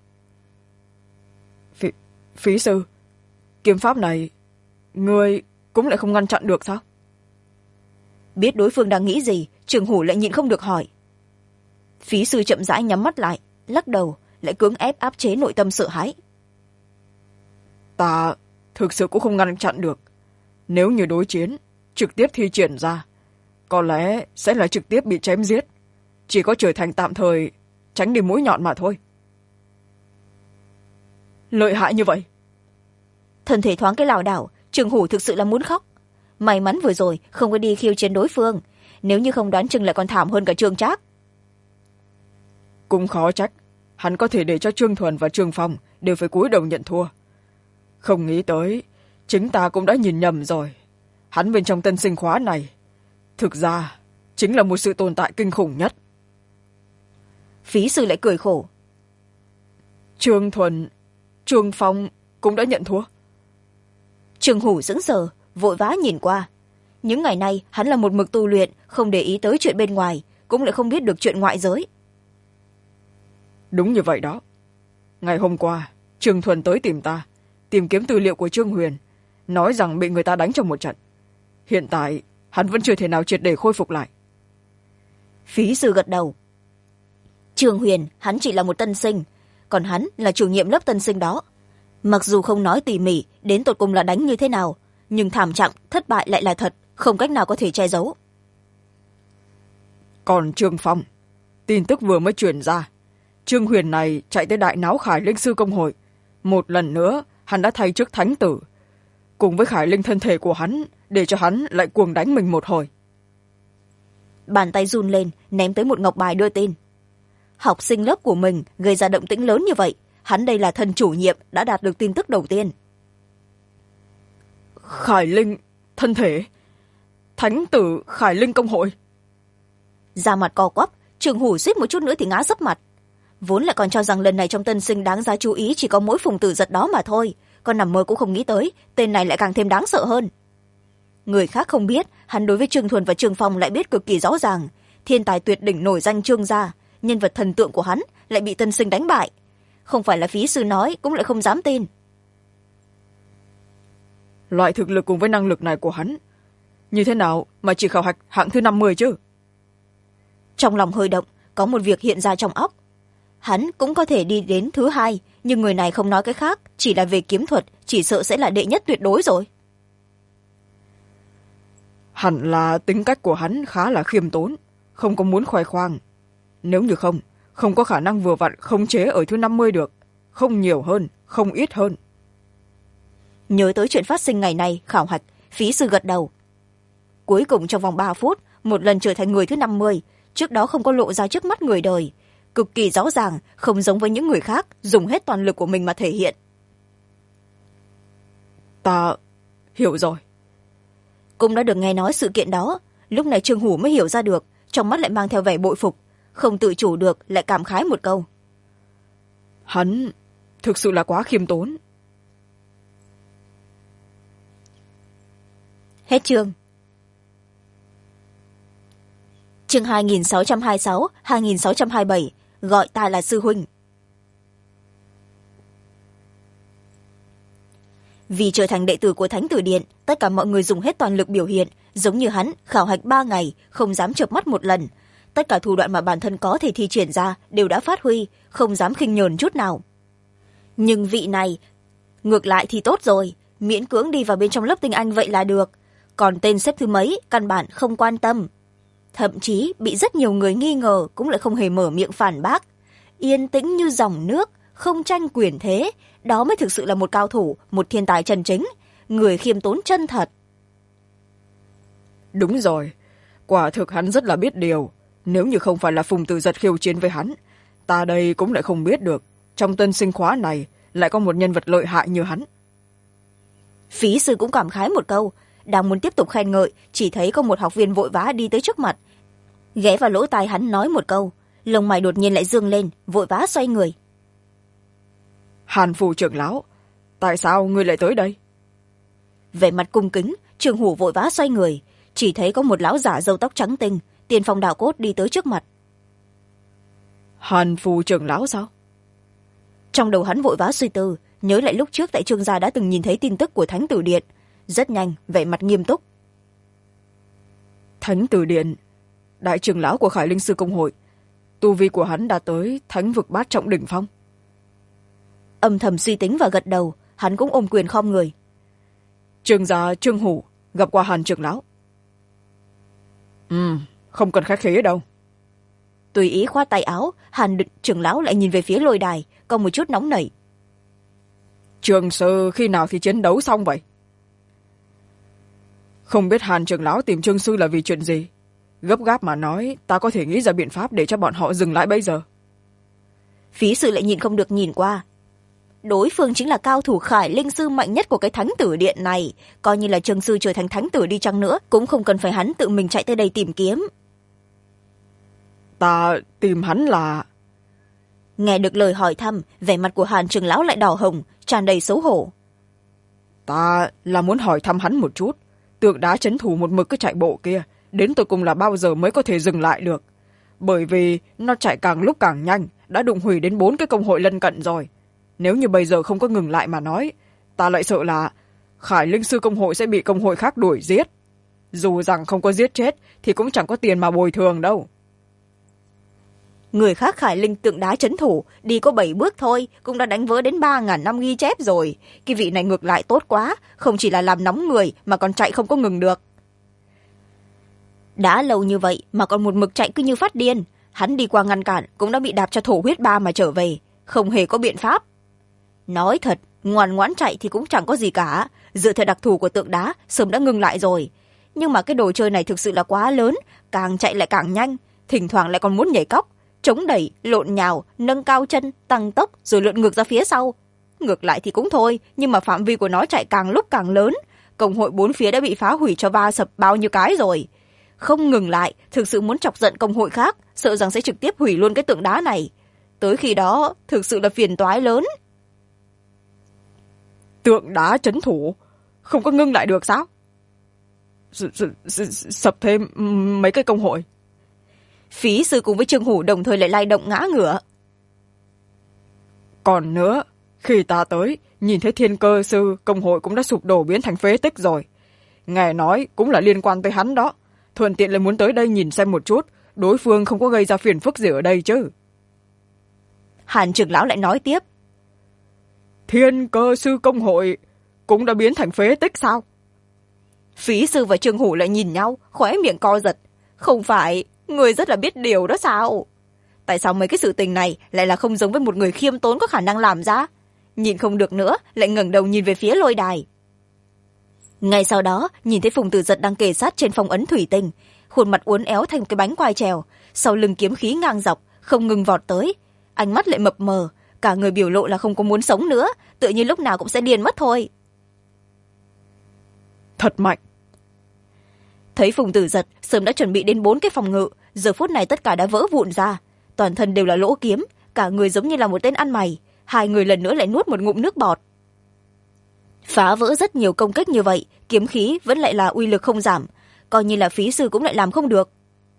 Phí Sư, kiếm pháp này ngươi cũng lại không ngăn chặn được sao? Biết đối phương đang nghĩ gì, Trường Hủ lại nhịn không được hỏi. Phí Sư chậm rãi nhắm mắt lại, lắc đầu, lại cưỡng ép áp chế nội tâm sợ hãi. Ta thực sự cũng không ngăn chặn được. Nếu như đối chiến trực tiếp thi triển ra, có lẽ sẽ là trực tiếp bị chém giết, chỉ có trở thành tạm thời tránh đi mũi nhọn mà thôi. Lợi hại như vậy. Thân thể thoáng cái lảo đảo, Trường Hủ thực sự là muốn khóc. May mắn vừa rồi không có đi khiêu chiến đối phương, nếu như không đoán chừng lại còn thảm hơn cả Trương Trác. Cũng khó trách hắn có thể để cho Trương Thuần và Trương Phong đều phải cúi đầu nhận thua. Không nghĩ tới chính ta cũng đã nhìn nhầm rồi. Hắn bên trong tân sinh khóa này thực ra chính là một sự tồn tại kinh khủng nhất. Phí Sư lại cười khổ. Trương Thuần, Trương Phong cũng đã nhận thua. Trường Hủ sững sờ, vội vã nhìn qua. Những ngày nay hắn là một mực tu luyện, không để ý tới chuyện bên ngoài, cũng lại không biết được chuyện ngoại giới. Đúng như vậy đó. Ngày hôm qua Trương Thuần tới tìm ta, tìm kiếm tư liệu của Trương Huyền, nói rằng bị người ta đánh trong một trận. Hiện tại hắn vẫn chưa thể nào triệt để khôi phục lại. Phí Sư gật đầu. Trương Huyền hắn chỉ là một tân sinh, còn hắn là chủ nhiệm lớp tân sinh đó. Mặc dù không nói tỉ mỉ đến tột cùng là đánh như thế nào, nhưng thảm trạng thất bại lại là thật, không cách nào có thể che giấu. Còn Trương Phong, tin tức vừa mới truyền ra, Trương Huyền này chạy tới Đại Náo Khải Linh Sư Công Hội, một lần nữa hắn đã thay chức thánh tử, cùng với khải linh thân thể của hắn, để cho hắn lại cuồng đánh mình một hồi. Bàn tay run lên, ném tới một ngọc bài đưa tin. Học sinh lớp của mình gây ra động tĩnh lớn như vậy, hắn đây là thần chủ nhiệm đã đạt được tin tức đầu tiên. Khải linh thân thể, thánh tử khải linh công hội. Da mặt co quắp, Trường Hủ suýt một chút nữa thì ngã sấp mặt. Vốn lại còn cho rằng lần này trong tân sinh đáng giá chú ý chỉ có mỗi Phùng Tử Giật đó mà thôi, còn nằm mơ cũng không nghĩ tới tên này lại càng thêm đáng sợ hơn. Người khác không biết, hắn đối với Trương Thuần và Trương Phong lại biết cực kỳ rõ ràng. Thiên tài tuyệt đỉnh nổi danh Trương gia, nhân vật thần tượng của hắn lại bị tân sinh đánh bại. Không phải là phí sư nói cũng lại không dám tin. Loại thực lực cùng với năng lực này của hắn, như thế nào mà chỉ khảo hạch hạng thứ 50 chứ? Trong lòng hơi động, có một việc hiện ra trong óc. Hắn cũng có thể đi đến thứ 2, nhưng người này không nói cái khác, chỉ là về kiếm thuật, chỉ sợ sẽ là đệ nhất tuyệt đối rồi. Hẳn là tính cách của hắn khá là khiêm tốn, không có muốn khoe khoang. Nếu như không có khả năng vừa vặn khống chế ở thứ 50 được, không nhiều hơn, không ít hơn. Nhớ tới chuyện phát sinh ngày này, khảo hạch, phí sư gật đầu. Cuối cùng trong vòng 3 phút, một lần trở thành người thứ 50, trước đó không có lộ ra trước mắt người đời. Cực kỳ rõ ràng, không giống với những người khác, dùng hết toàn lực của mình mà thể hiện. Ta hiểu rồi. Cũng đã được nghe nói sự kiện đó, lúc này Trương Hủ mới hiểu ra được, trong mắt lại mang theo vẻ bội phục, không tự chủ được lại cảm khái một câu. Hắn thực sự là quá khiêm tốn. Hết chương. Chương 2626, 2627, gọi ta là sư huynh. Vì trở thành đệ tử của Thánh Tử Điện, tất cả mọi người dùng hết toàn lực biểu hiện, giống như hắn, khảo hạch 3 ngày, không dám chợp mắt một lần. Tất cả thủ đoạn mà bản thân có thể thi triển ra đều đã phát huy, không dám khinh nhờn chút nào. Nhưng vị này, ngược lại thì tốt rồi, miễn cưỡng đi vào bên trong lớp tinh anh vậy là được. Còn tên xếp thứ mấy, căn bản không quan tâm. Thậm chí bị rất nhiều người nghi ngờ cũng lại không hề mở miệng phản bác. Yên tĩnh như dòng nước, không tranh quyền thế, đó mới thực sự là một cao thủ, một thiên tài chân chính, người khiêm tốn chân thật. Đúng rồi, quả thực hắn rất là biết điều. Nếu như không phải là Phùng Tử Giật khiêu chiến với hắn, ta đây cũng lại không biết được trong tân sinh khóa này lại có một nhân vật lợi hại như hắn. Phí sư cũng cảm khái một câu, đang muốn tiếp tục khen ngợi, chỉ thấy có một học viên vội vã đi tới trước mặt, ghé vào lỗ tai hắn nói một câu, lông mày đột nhiên lại dương lên, vội vã xoay người. Hàn Phù trưởng lão, tại sao ngươi lại tới đây? Vẻ mặt cung kính, Trường Hủ vội vã xoay người, chỉ thấy có một lão giả râu tóc trắng tinh, Tiền Phong Đạo Cốt đi tới trước mặt. Hàn Phù trưởng lão sao? Trong đầu hắn vội vã suy tư, nhớ lại lúc trước tại Trương gia đã từng nhìn thấy tin tức của Thánh Tử Điện, rất nhanh, vẻ mặt nghiêm túc. Thánh Tử Điện, đại trưởng lão của Khải Linh Sư Công hội, tu vi của hắn đã tới thánh vực bát trọng đỉnh phong. Âm thầm suy tính và gật đầu, hắn cũng ôm quyền khom người. Trương gia Trương Hủ gặp qua Hàn trưởng lão. Không cần khách khí đâu. Tùy ý khoát tay áo, Hàn trưởng lão lại nhìn về phía lôi đài, có một chút nóng nảy. Trường sư khi nào thì chiến đấu xong vậy? Không biết Hàn trưởng lão tìm Trương sư là vì chuyện gì? Gấp gáp mà nói, ta có thể nghĩ ra biện pháp để cho bọn họ dừng lại bây giờ. Phí sự lại nhìn không được nhìn qua. Đối phương chính là cao thủ Khải Linh sư mạnh nhất của cái Thánh Tử Điện này, coi như là Trương sư trở thành thánh tử đi chăng nữa cũng không cần phải hắn tự mình chạy tới đây tìm kiếm. Ta tìm hắn là... Nghe được lời hỏi thăm, vẻ mặt của Hàn trưởng lão lại đỏ hồng, tràn đầy xấu hổ. Ta là muốn hỏi thăm hắn một chút, tượng đá trấn thủ một mực cứ chạy bộ kia, đến tụi cùng là bao giờ mới có thể dừng lại được? Bởi vì nó chạy càng lúc càng nhanh, đã đụng hủy đến 4 cái công hội lân cận rồi. Nếu như bây giờ không có ngừng lại mà nói, ta lại sợ là Khải Linh sư công hội sẽ bị công hội khác đuổi giết. Dù rằng không có giết chết thì cũng chẳng có tiền mà bồi thường đâu. Người khác Khải Linh tượng đá trấn thủ, đi có 7 bước thôi, cũng đã đánh vỡ đến 3.000 năm ghi chép rồi. Cái vị này ngược lại tốt quá, không chỉ là làm nóng người mà còn chạy không có ngừng được. Đã lâu như vậy mà còn một mực chạy cứ như phát điên, hắn đi qua ngăn cản cũng đã bị đạp cho thổ huyết 3 mà trở về, không hề có biện pháp. Nói thật, ngoan ngoãn chạy thì cũng chẳng có gì cả, dựa theo đặc thù của tượng đá sớm đã ngừng lại rồi. Nhưng mà cái đồ chơi này thực sự là quá lớn, càng chạy lại càng nhanh, thỉnh thoảng lại còn muốn nhảy cóc, chống đẩy, lộn nhào, nâng cao chân, tăng tốc rồi lượn ngược ra phía sau. Ngược lại thì cũng thôi, nhưng mà phạm vi của nó chạy càng lúc càng lớn. Công hội bốn phía đã bị phá hủy cho va sập bao nhiêu cái rồi. Không ngừng lại, thực sự muốn chọc giận công hội khác, sợ rằng sẽ trực tiếp hủy luôn cái tượng đá này. Tới khi đó thực sự là phiền toái lớn. Tượng đá trấn thủ không có ngưng lại được sao? Sập thêm mấy cái công hội. Phí sư cùng với Trương Hủ đồng thời lại lay động ngã ngửa. Còn nữa, khi ta tới nhìn thấy Thiên Cơ sư công hội cũng đã sụp đổ biến thành phế tích rồi. Nghe nói cũng là liên quan tới hắn đó, thuận tiện lại muốn tới đây nhìn xem một chút đối phương không có gây ra phiền phức gì ở đây chứ. Hàn trưởng lão lại nói tiếp. Thiên Cơ sư công hội cũng đã biến thành phế tích sao? Phí sư và Trương Hủ lại nhìn nhau, khóe miệng co giật. Không phải, người rất là biết điều đó sao? Tại sao mấy cái sự tình này lại là không giống với một người khiêm tốn có khả năng làm ra? Nhìn không được nữa, lại ngẩng đầu nhìn về phía lôi đài. Ngay sau đó, nhìn thấy Phùng Tử Giật đang kề sát trên phong ấn thủy tinh, khuôn mặt uốn éo thành cái bánh quai trèo, sau lưng kiếm khí ngang dọc, không ngừng vọt tới. Ánh mắt lại mập mờ, cả người biểu lộ là không có muốn sống nữa, tự nhiên lúc nào cũng sẽ điên mất thôi. Thật mạnh. Thấy Phùng Tử Giật sớm đã chuẩn bị đến 4 cái phòng ngự, giờ phút này tất cả đã vỡ vụn ra, toàn thân đều là lỗ kiếm, cả người giống như là một tên ăn mày. Hai người lần nữa lại nuốt một ngụm nước bọt. Phá vỡ rất nhiều công kích như vậy, kiếm khí vẫn lại là uy lực không giảm, coi như là phí sư cũng lại làm không được.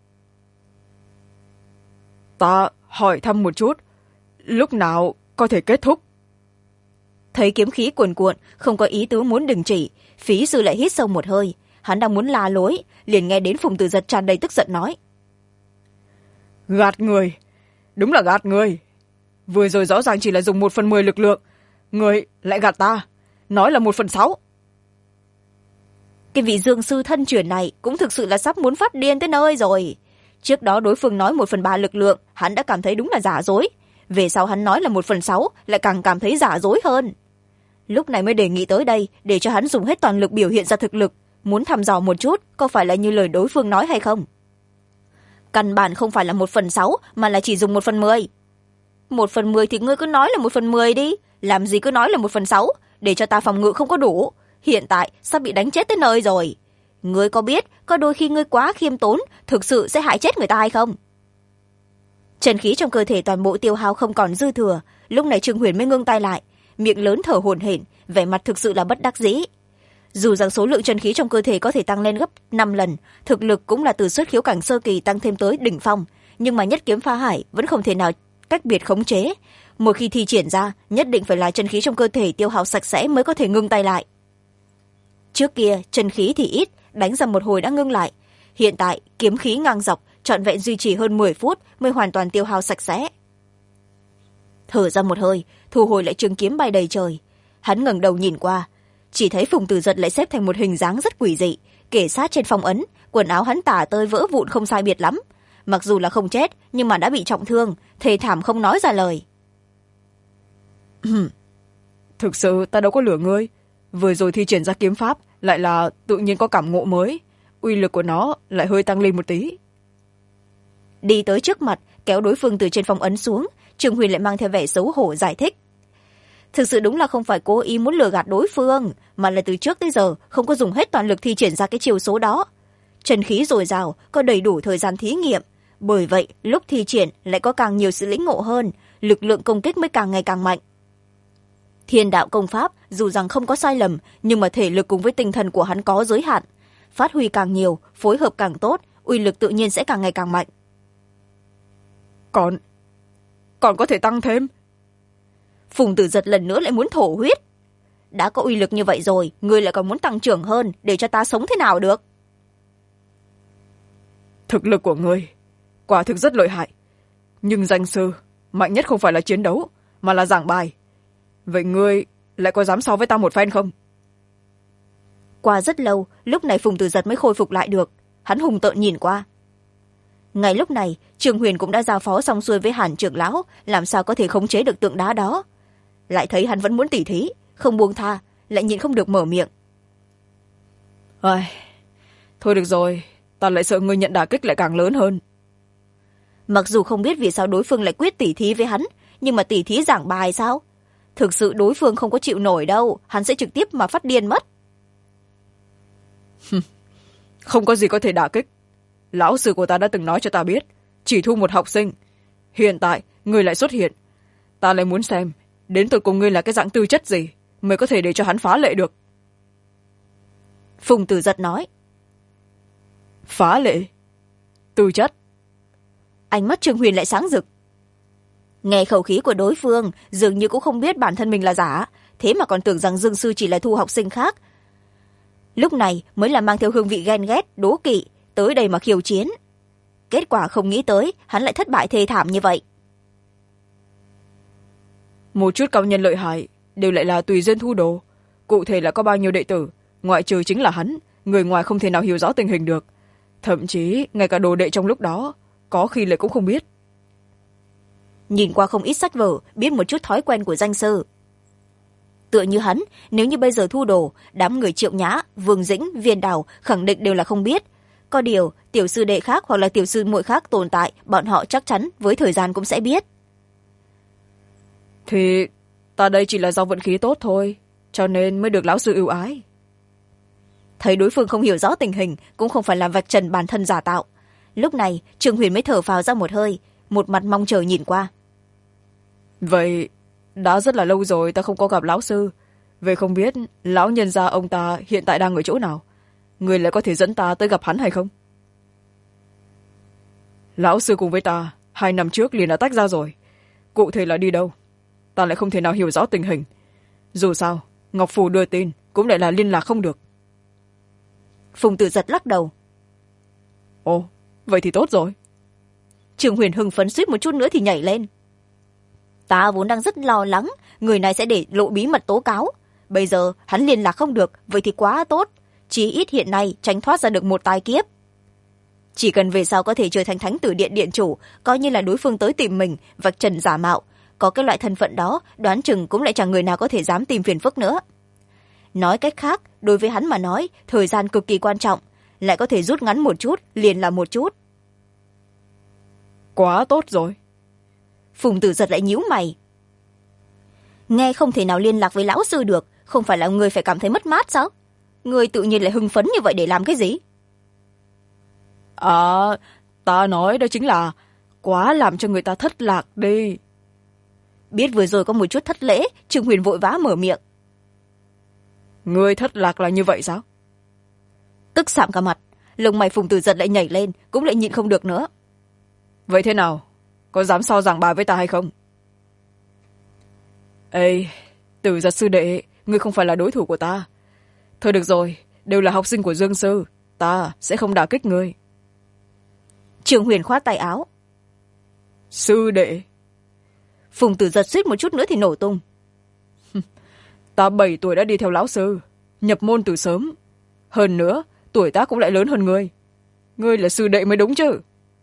Ta hỏi thăm một chút, lúc nào có thể kết thúc? Thấy kiếm khí cuồn cuộn, không có ý tứ muốn đình chỉ, phí sư lại hít sâu một hơi. Hắn đang muốn la lối, liền nghe đến Phùng Tử Giật tràn đầy tức giận nói. Gạt người, đúng là gạt người. Vừa rồi rõ ràng chỉ là dùng 1/10 lực lượng, người lại gạt ta, nói là 1/6. Cái vị dương sư thân truyền này cũng thực sự là sắp muốn phát điên tới nơi rồi. Trước đó đối phương nói 1/3 lực lượng, hắn đã cảm thấy đúng là giả dối. Về sau hắn nói là 1/6, lại càng cảm thấy giả dối hơn. Lúc này mới đề nghị tới đây, để cho hắn dùng hết toàn lực biểu hiện ra thực lực, muốn thăm dò một chút có phải là như lời đối phương nói hay không. Căn bản không phải là 1/6, mà là chỉ dùng 1/10. 1/10 thì ngươi cứ nói là 1/10 đi, làm gì cứ nói là 1/6, để cho ta phòng ngự không có đủ. Hiện tại sắp bị đánh chết tới nơi rồi. Ngươi có biết có đôi khi ngươi quá khiêm tốn thực sự sẽ hại chết người ta hay không? Chân khí trong cơ thể toàn bộ tiêu hao không còn dư thừa, lúc này Trương Huyền mới ngưng tay lại, miệng lớn thở hổn hển, vẻ mặt thực sự là bất đắc dĩ. Dù rằng số lượng chân khí trong cơ thể có thể tăng lên gấp 5 lần, thực lực cũng là từ xuất khiếu cảnh sơ kỳ tăng thêm tới đỉnh phong, nhưng mà nhất kiếm phá hải vẫn không thể nào cách biệt khống chế. Một khi thi triển ra, nhất định phải là chân khí trong cơ thể tiêu hao sạch sẽ mới có thể ngưng tay lại. Trước kia, chân khí thì ít, đánh ra một hồi đã ngưng lại. Hiện tại, kiếm khí ngang dọc, trọn vẹn duy trì hơn 10 phút mới hoàn toàn tiêu hao sạch sẽ. Thở ra một hơi, thu hồi lại trường kiếm bay đầy trời. Hắn ngẩng đầu nhìn qua, chỉ thấy Phùng Tử Giật lại xếp thành một hình dáng rất quỷ dị, kể sát trên phong ấn, quần áo hắn tả tơi vỡ vụn không sai biệt lắm. Mặc dù là không chết, nhưng mà đã bị trọng thương, thê thảm không nói ra lời. Thực sự ta đâu có lừa ngươi, vừa rồi thi triển ra kiếm pháp lại là tự nhiên có cảm ngộ mới, uy lực của nó lại hơi tăng lên một tí. Đi tới trước mặt, kéo đối phương từ trên phong ấn xuống, Trương Huyền lại mang theo vẻ xấu hổ giải thích. Thực sự đúng là không phải cố ý muốn lừa gạt đối phương, mà là từ trước tới giờ không có dùng hết toàn lực thi triển ra cái chiêu số đó. Chân khí dồi dào, có đầy đủ thời gian thí nghiệm, bởi vậy lúc thi triển lại có càng nhiều sự lĩnh ngộ hơn, lực lượng công kích mới càng ngày càng mạnh. Thiên đạo công pháp dù rằng không có sai lầm, nhưng mà thể lực cùng với tinh thần của hắn có giới hạn, phát huy càng nhiều, phối hợp càng tốt, uy lực tự nhiên sẽ càng ngày càng mạnh. Còn có thể tăng thêm. Phùng Tử Giật lần nữa lại muốn thổ huyết. Đã có uy lực như vậy rồi, ngươi lại còn muốn tăng trưởng hơn, để cho ta sống thế nào được? Thực lực của ngươi quả thực rất lợi hại, nhưng danh sư mạnh nhất không phải là chiến đấu, mà là giảng bài. Vậy ngươi lại có dám so với ta một phen không? Qua rất lâu, lúc này Phùng Tử Giật mới khôi phục lại được. Hắn hùng tợn nhìn qua. Ngay lúc này, Trương Huyền cũng đã giao phó xong xuôi với Hàn trưởng lão, làm sao có thể khống chế được tượng đá đó. Lại thấy hắn vẫn muốn tỉ thí, không buông tha, lại nhịn không được mở miệng. Ai, thôi được rồi, ta lại sợ ngươi nhận đả kích lại càng lớn hơn. Mặc dù không biết vì sao đối phương lại quyết tỉ thí với hắn, nhưng mà tỉ thí giảng bài sao? Thực sự đối phương không có chịu nổi đâu, hắn sẽ trực tiếp mà phát điên mất. Không có gì có thể đả kích. Lão sư của ta đã từng nói cho ta biết, chỉ thu một học sinh. Hiện tại, ngươi lại xuất hiện. Ta lại muốn xem, đến tột cùng ngươi là cái dạng tư chất gì, mới có thể để cho hắn phá lệ được. Phùng Tử Giật nói. Phá lệ? Tư chất? Ánh mắt Trương Huyền lại sáng rực. Nghe khẩu khí của đối phương, dường như cũng không biết bản thân mình là giả, thế mà còn tưởng rằng Dương sư chỉ là thu học sinh khác. Lúc này mới là mang theo hương vị ghen ghét, đố kỵ, tới đây mà khiêu chiến. Kết quả không nghĩ tới, hắn lại thất bại thê thảm như vậy. Một chút cao nhân lợi hại, đều lại là tùy duyên thu đồ. Cụ thể là có bao nhiêu đệ tử, ngoại trừ chính là hắn, người ngoài không thể nào hiểu rõ tình hình được. Thậm chí, ngay cả đồ đệ trong lúc đó, có khi lại cũng không biết. Nhìn qua không ít sách vở, biết một chút thói quen của danh sư. Tựa như hắn, nếu như bây giờ thu đồ, đám người Triệu Nhã, Vương Dĩnh, Viên Đào khẳng định đều là không biết. Có điều, tiểu sư đệ khác hoặc là tiểu sư muội khác tồn tại, bọn họ chắc chắn với thời gian cũng sẽ biết. Thì ta đây chỉ là do vận khí tốt thôi, cho nên mới được lão sư ưu ái. Thấy đối phương không hiểu rõ tình hình, cũng không phải là vạch trần bản thân giả tạo. Lúc này, Trương Huyền mới thở phào ra một hơi, một mặt mong chờ nhìn qua. Vậy, đã rất là lâu rồi ta không có gặp lão sư. Vậy không biết lão nhân gia ông ta hiện tại đang ở chỗ nào? Người lại có thể dẫn ta tới gặp hắn hay không? Lão sư cùng với ta 2 năm trước liền đã tách ra rồi. Cụ thể là đi đâu? Ta lại không thể nào hiểu rõ tình hình. Dù sao, Ngọc Phù đưa tin cũng lại là liên lạc không được. Phùng Tử Giật lắc đầu. Ồ, vậy thì tốt rồi. Trương Huyền hưng phấn suýt một chút nữa thì nhảy lên. Ta vốn đang rất lo lắng, người này sẽ để lộ bí mật tố cáo. Bây giờ hắn liên lạc không được, vậy thì quá tốt. Chí ít hiện nay tránh thoát ra được một tai kiếp. Chỉ cần về sau có thể trở thành thánh tử điện điện chủ, coi như là đối phương tới tìm mình, vạch trần giả mạo. Có cái loại thân phận đó, đoán chừng cũng lại chẳng người nào có thể dám tìm phiền phức nữa. Nói cách khác, đối với hắn mà nói, thời gian cực kỳ quan trọng. Lại có thể rút ngắn một chút, liền là một chút. Quá tốt rồi. Phùng Tử Giật lại nhíu mày. Nghe không thể nào liên lạc với lão sư được, không phải là người phải cảm thấy mất mát sao? Người tự nhiên lại hưng phấn như vậy để làm cái gì? Ta nói đó chính là quá làm cho người ta thất lạc đi. Biết vừa rồi có một chút thất lễ, Trương Huyền vội vã mở miệng. Người thất lạc là như vậy sao? Tức sạm cả mặt, lông mày Phùng Tử Giật lại nhảy lên, cũng lại nhịn không được nữa. Vậy thế nào? Có dám so giảng bài với ta hay không? Ê, Tử Giật sư đệ, ngươi không phải là đối thủ của ta. Thôi được rồi, đều là học sinh của Dương sư, ta sẽ không đả kích ngươi. Trương Huyền khoát tay áo. Sư đệ. Phùng Tử Giật suýt một chút nữa thì nổ tung. Ta 7 tuổi đã đi theo lão sư, nhập môn từ sớm. Hơn nữa, tuổi tác cũng lại lớn hơn ngươi. Ngươi là sư đệ mới đúng chứ.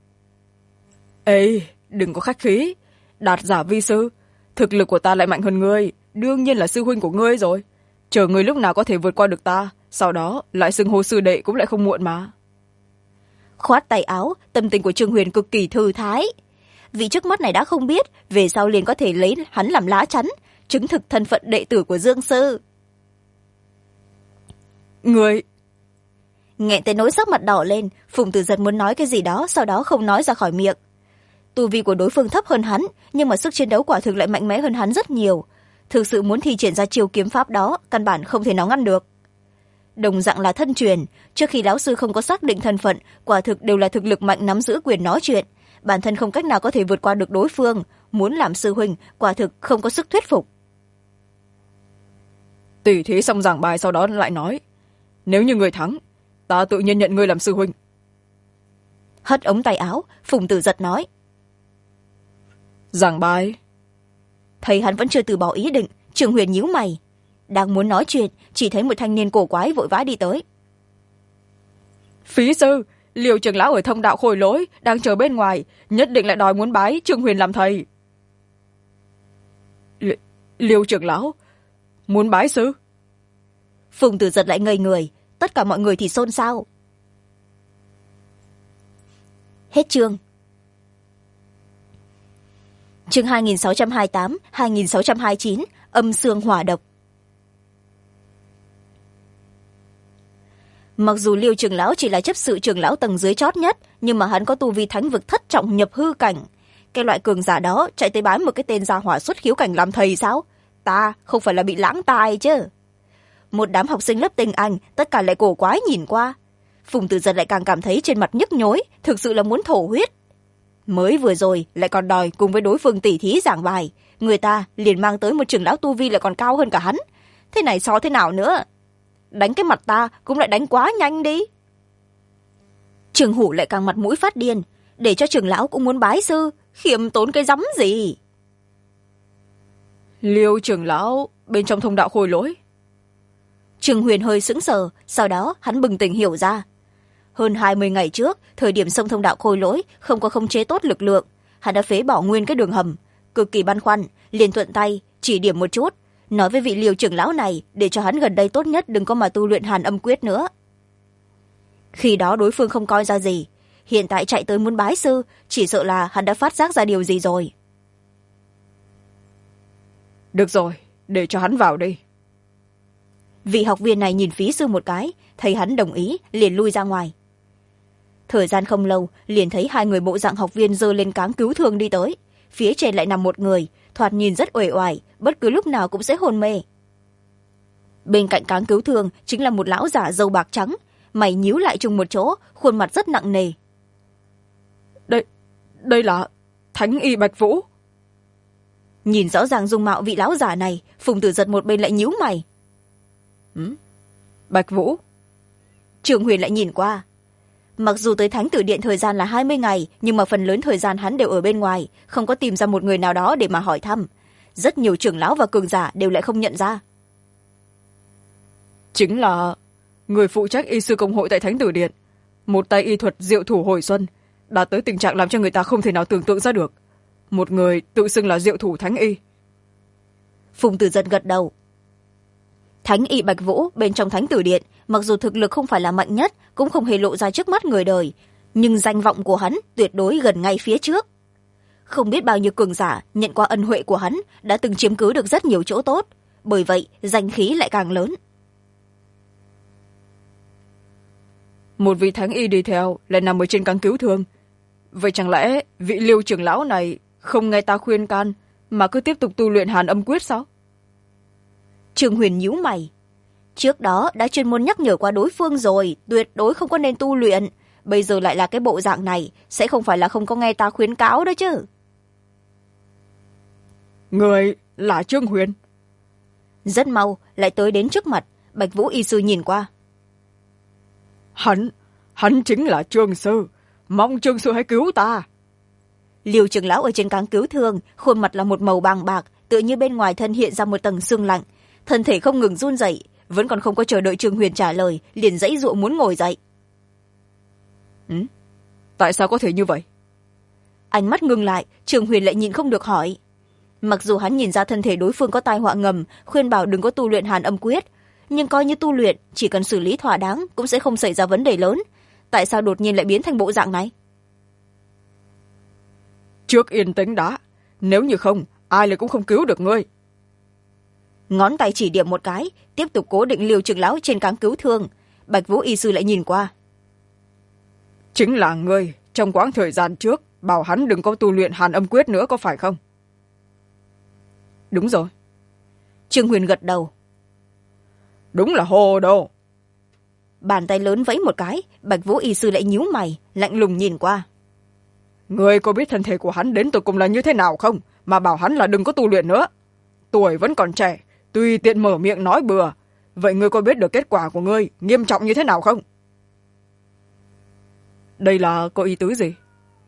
Ê, đừng có khách khí. Đạt giả vi sư, thực lực của ta lại mạnh hơn ngươi, đương nhiên là sư huynh của ngươi rồi. Chờ ngươi lúc nào có thể vượt qua được ta, sau đó lại xưng hô sư đệ cũng lại không muộn mà. Khoát tay áo, tâm tình của Trương Huyền cực kỳ thư thái. Vị trước mắt này đã không biết, về sau liền có thể lấy hắn làm lá chắn, chứng thực thân phận đệ tử của Dương sư. Ngươi... Nghẹn tới nỗi sắc mặt đỏ lên, Phùng Tử Giật muốn nói cái gì đó, sau đó không nói ra khỏi miệng. Tu vi của đối phương thấp hơn hắn, nhưng mà sức chiến đấu quả thực lại mạnh mẽ hơn hắn rất nhiều. Thực sự muốn thi triển ra chiêu kiếm pháp đó, căn bản không thể nào ngăn được. Đồng dạng là thân truyền, trước khi lão sư không có xác định thân phận, quả thực đều là thực lực mạnh nắm giữ quyền nói chuyện. Bản thân không cách nào có thể vượt qua được đối phương, muốn làm sư huynh, quả thực không có sức thuyết phục. Tỉ thí xong giảng bài sau đó lại nói, nếu như người thắng, ta tự nhiên nhận ngươi làm sư huynh. Hất ống tay áo, Phùng Tử Giật nói. Giảng bài. Thấy hắn vẫn chưa từ bỏ ý định, Trương Huyền nhíu mày. Đang muốn nói chuyện, chỉ thấy một thanh niên cổ quái vội vã đi tới. Phí sư, Liêu trưởng lão ở thông đạo khôi lỗi, đang chờ bên ngoài, nhất định lại đòi muốn bái Trương Huyền làm thầy. Liêu trưởng lão, muốn bái sư. Phùng Tử Giật lại ngây người, tất cả mọi người thì xôn xao. Hết chương. Chương 2628, 2629, âm xương hỏa độc. Mặc dù Liêu trưởng lão chỉ là chấp sự trưởng lão tầng dưới chót nhất, nhưng mà hắn có tu vi thánh vực thất trọng nhập hư cảnh. Cái loại cường giả đó chạy tới bái một cái tên gia hỏa xuất khiếu cảnh làm thầy sao? Ta không phải là bị lãng tai chứ? Một đám học sinh lớp Tinh Anh tất cả lại cổ quái nhìn qua. Phùng Tử Giật lại càng cảm thấy trên mặt nhức nhối, thực sự là muốn thổ huyết. Mới vừa rồi lại còn đòi cùng với đối phương tỉ thí giảng bài, người ta liền mang tới một trưởng lão tu vi lại còn cao hơn cả hắn. Thế này so thế nào nữa? Đánh cái mặt ta cũng lại đánh quá nhanh đi. Trường Hủ lại càng mặt mũi phát điên, để cho trưởng lão cũng muốn bái sư, khiêm tốn cái rắm gì. Liêu trưởng lão bên trong thông đạo khôi lỗi. Trường Huyền hơi sững sờ, sau đó hắn bừng tỉnh hiểu ra. Hơn 20 ngày trước, thời điểm sông thông đạo khôi lỗi không có khống chế tốt lực lượng, hắn đã phế bỏ nguyên cái đường hầm, cực kỳ băn khoăn, liền thuận tay chỉ điểm một chút, nói với vị Liêu trưởng lão này để cho hắn gần đây tốt nhất đừng có mà tu luyện Hàn Âm Quyết nữa. Khi đó đối phương không coi ra gì, hiện tại chạy tới muốn bái sư, chỉ sợ là hắn đã phát giác ra điều gì rồi. Được rồi, để cho hắn vào đi. Vị học viên này nhìn phí sư một cái, thấy hắn đồng ý liền lui ra ngoài. Thời gian không lâu, liền thấy hai người bộ dạng học viên giơ lên cáng cứu thương đi tới, phía trên lại nằm một người, thoạt nhìn rất uể oải, bất cứ lúc nào cũng sẽ hôn mê. Bên cạnh cáng cứu thương chính là một lão giả râu bạc trắng, mày nhíu lại chung một chỗ, khuôn mặt rất nặng nề. Đây là Thánh Y Bạch Vũ. Nhìn rõ ràng dung mạo vị lão giả này, Phùng Tử Giật một bên lại nhíu mày. Bạch Vũ. Trường Huyền lại nhìn qua. Mặc dù tới Thánh Tử Điện thời gian là 20 ngày, nhưng mà phần lớn thời gian hắn đều ở bên ngoài, không có tìm ra một người nào đó để mà hỏi thăm. Rất nhiều trưởng lão và cường giả đều lại không nhận ra. Chính là người phụ trách y sư công hội tại Thánh Tử Điện, một tay y thuật diệu thủ hồi xuân, đạt tới tình trạng làm cho người ta không thể nào tưởng tượng ra được. Một người tự xưng là diệu thủ Thánh Y. Phùng Tử Giật gật đầu. Thánh Y Bạch Vũ bên trong Thánh Tử Điện, mặc dù thực lực không phải là mạnh nhất, cũng không hề lộ ra trước mắt người đời, nhưng danh vọng của hắn tuyệt đối gần ngay phía trước. Không biết bao nhiêu cường giả nhận qua ân huệ của hắn, đã từng chiếm cứ được rất nhiều chỗ tốt, bởi vậy danh khí lại càng lớn. Một vị Thánh Y đi theo lại nằm ở trên cáng cứu thương. Vậy chẳng lẽ vị Liêu trưởng lão này không nghe ta khuyên can mà cứ tiếp tục tu luyện Hàn Âm Quyết sao? Trường Huyền nhíu mày. Trước đó đã chuyên môn nhắc nhở qua đối phương rồi, tuyệt đối không có nên tu luyện. Bây giờ lại là cái bộ dạng này, sẽ không phải là không có nghe ta khuyến cáo đó chứ. Người là Trương Huyền. Rất mau lại tới đến trước mặt, Bạch Vũ y sư nhìn qua. Hắn chính là Trương sư, mong Trương sư hãy cứu ta. Liêu trưởng lão ở trên cáng cứu thương, khuôn mặt là một màu bàng bạc, tựa như bên ngoài thân hiện ra một tầng sương lạnh, thân thể không ngừng run rẩy, vẫn còn không có chờ đợi Trương Huyền trả lời, liền giãy giụa muốn ngồi dậy. Tại sao có thể như vậy? Ánh mắt ngưng lại, Trương Huyền lại nhịn không được hỏi. Mặc dù hắn nhìn ra thân thể đối phương có tai họa ngầm, khuyên bảo đừng có tu luyện Hàn Âm Quyết, nhưng coi như tu luyện, chỉ cần xử lý thỏa đáng cũng sẽ không xảy ra vấn đề lớn. Tại sao đột nhiên lại biến thành bộ dạng này? Trước yên tĩnh đã, nếu như không, ai lại cũng không cứu được ngươi. Ngón tay chỉ điểm một cái, tiếp tục cố định Liêu trưởng lão trên cáng cứu thương. Bạch Vũ y sư lại nhìn qua. Chính là ngươi trong quãng thời gian trước bảo hắn đừng có tu luyện Hàn Âm Quyết nữa, có phải không? Đúng rồi. Trương Huyền gật đầu. Đúng là hồ đồ. Bàn tay lớn vẫy một cái, Bạch Vũ y sư lại nhíu mày, lạnh lùng nhìn qua. Ngươi có biết thân thể của hắn đến tột cùng là như thế nào không, mà bảo hắn là đừng có tu luyện nữa? Tuổi vẫn còn trẻ, tùy tiện mở miệng nói bừa. Vậy ngươi có biết được kết quả của ngươi nghiêm trọng như thế nào không? Đây là có ý tứ gì?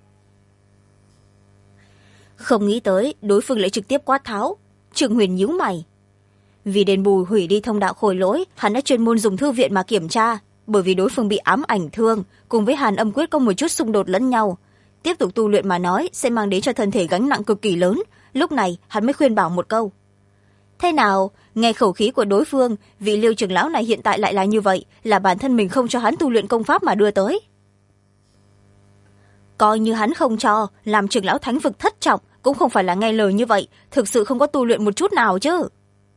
Không nghĩ tới đối phương lại trực tiếp quát tháo. Trương Huyền nhíu mày. Vì đền bù hủy đi thông đạo khôi lỗi, hắn đã chuyên môn dùng thư viện mà kiểm tra, bởi vì đối phương bị ám ảnh thương, cùng với Hàn Âm Quyết có một chút xung đột lẫn nhau. Tiếp tục tu luyện mà nói sẽ mang đến cho thân thể gánh nặng cực kỳ lớn. Lúc này hắn mới khuyên bảo một câu. Thế nào, nghe khẩu khí của đối phương, vị Liêu trưởng lão này hiện tại lại là như vậy, là bản thân mình không cho hắn tu luyện công pháp mà đưa tới. Coi như hắn không cho, làm trưởng lão thánh vực thất trọng cũng không phải là nghe lời như vậy, thực sự không có tu luyện một chút nào chứ.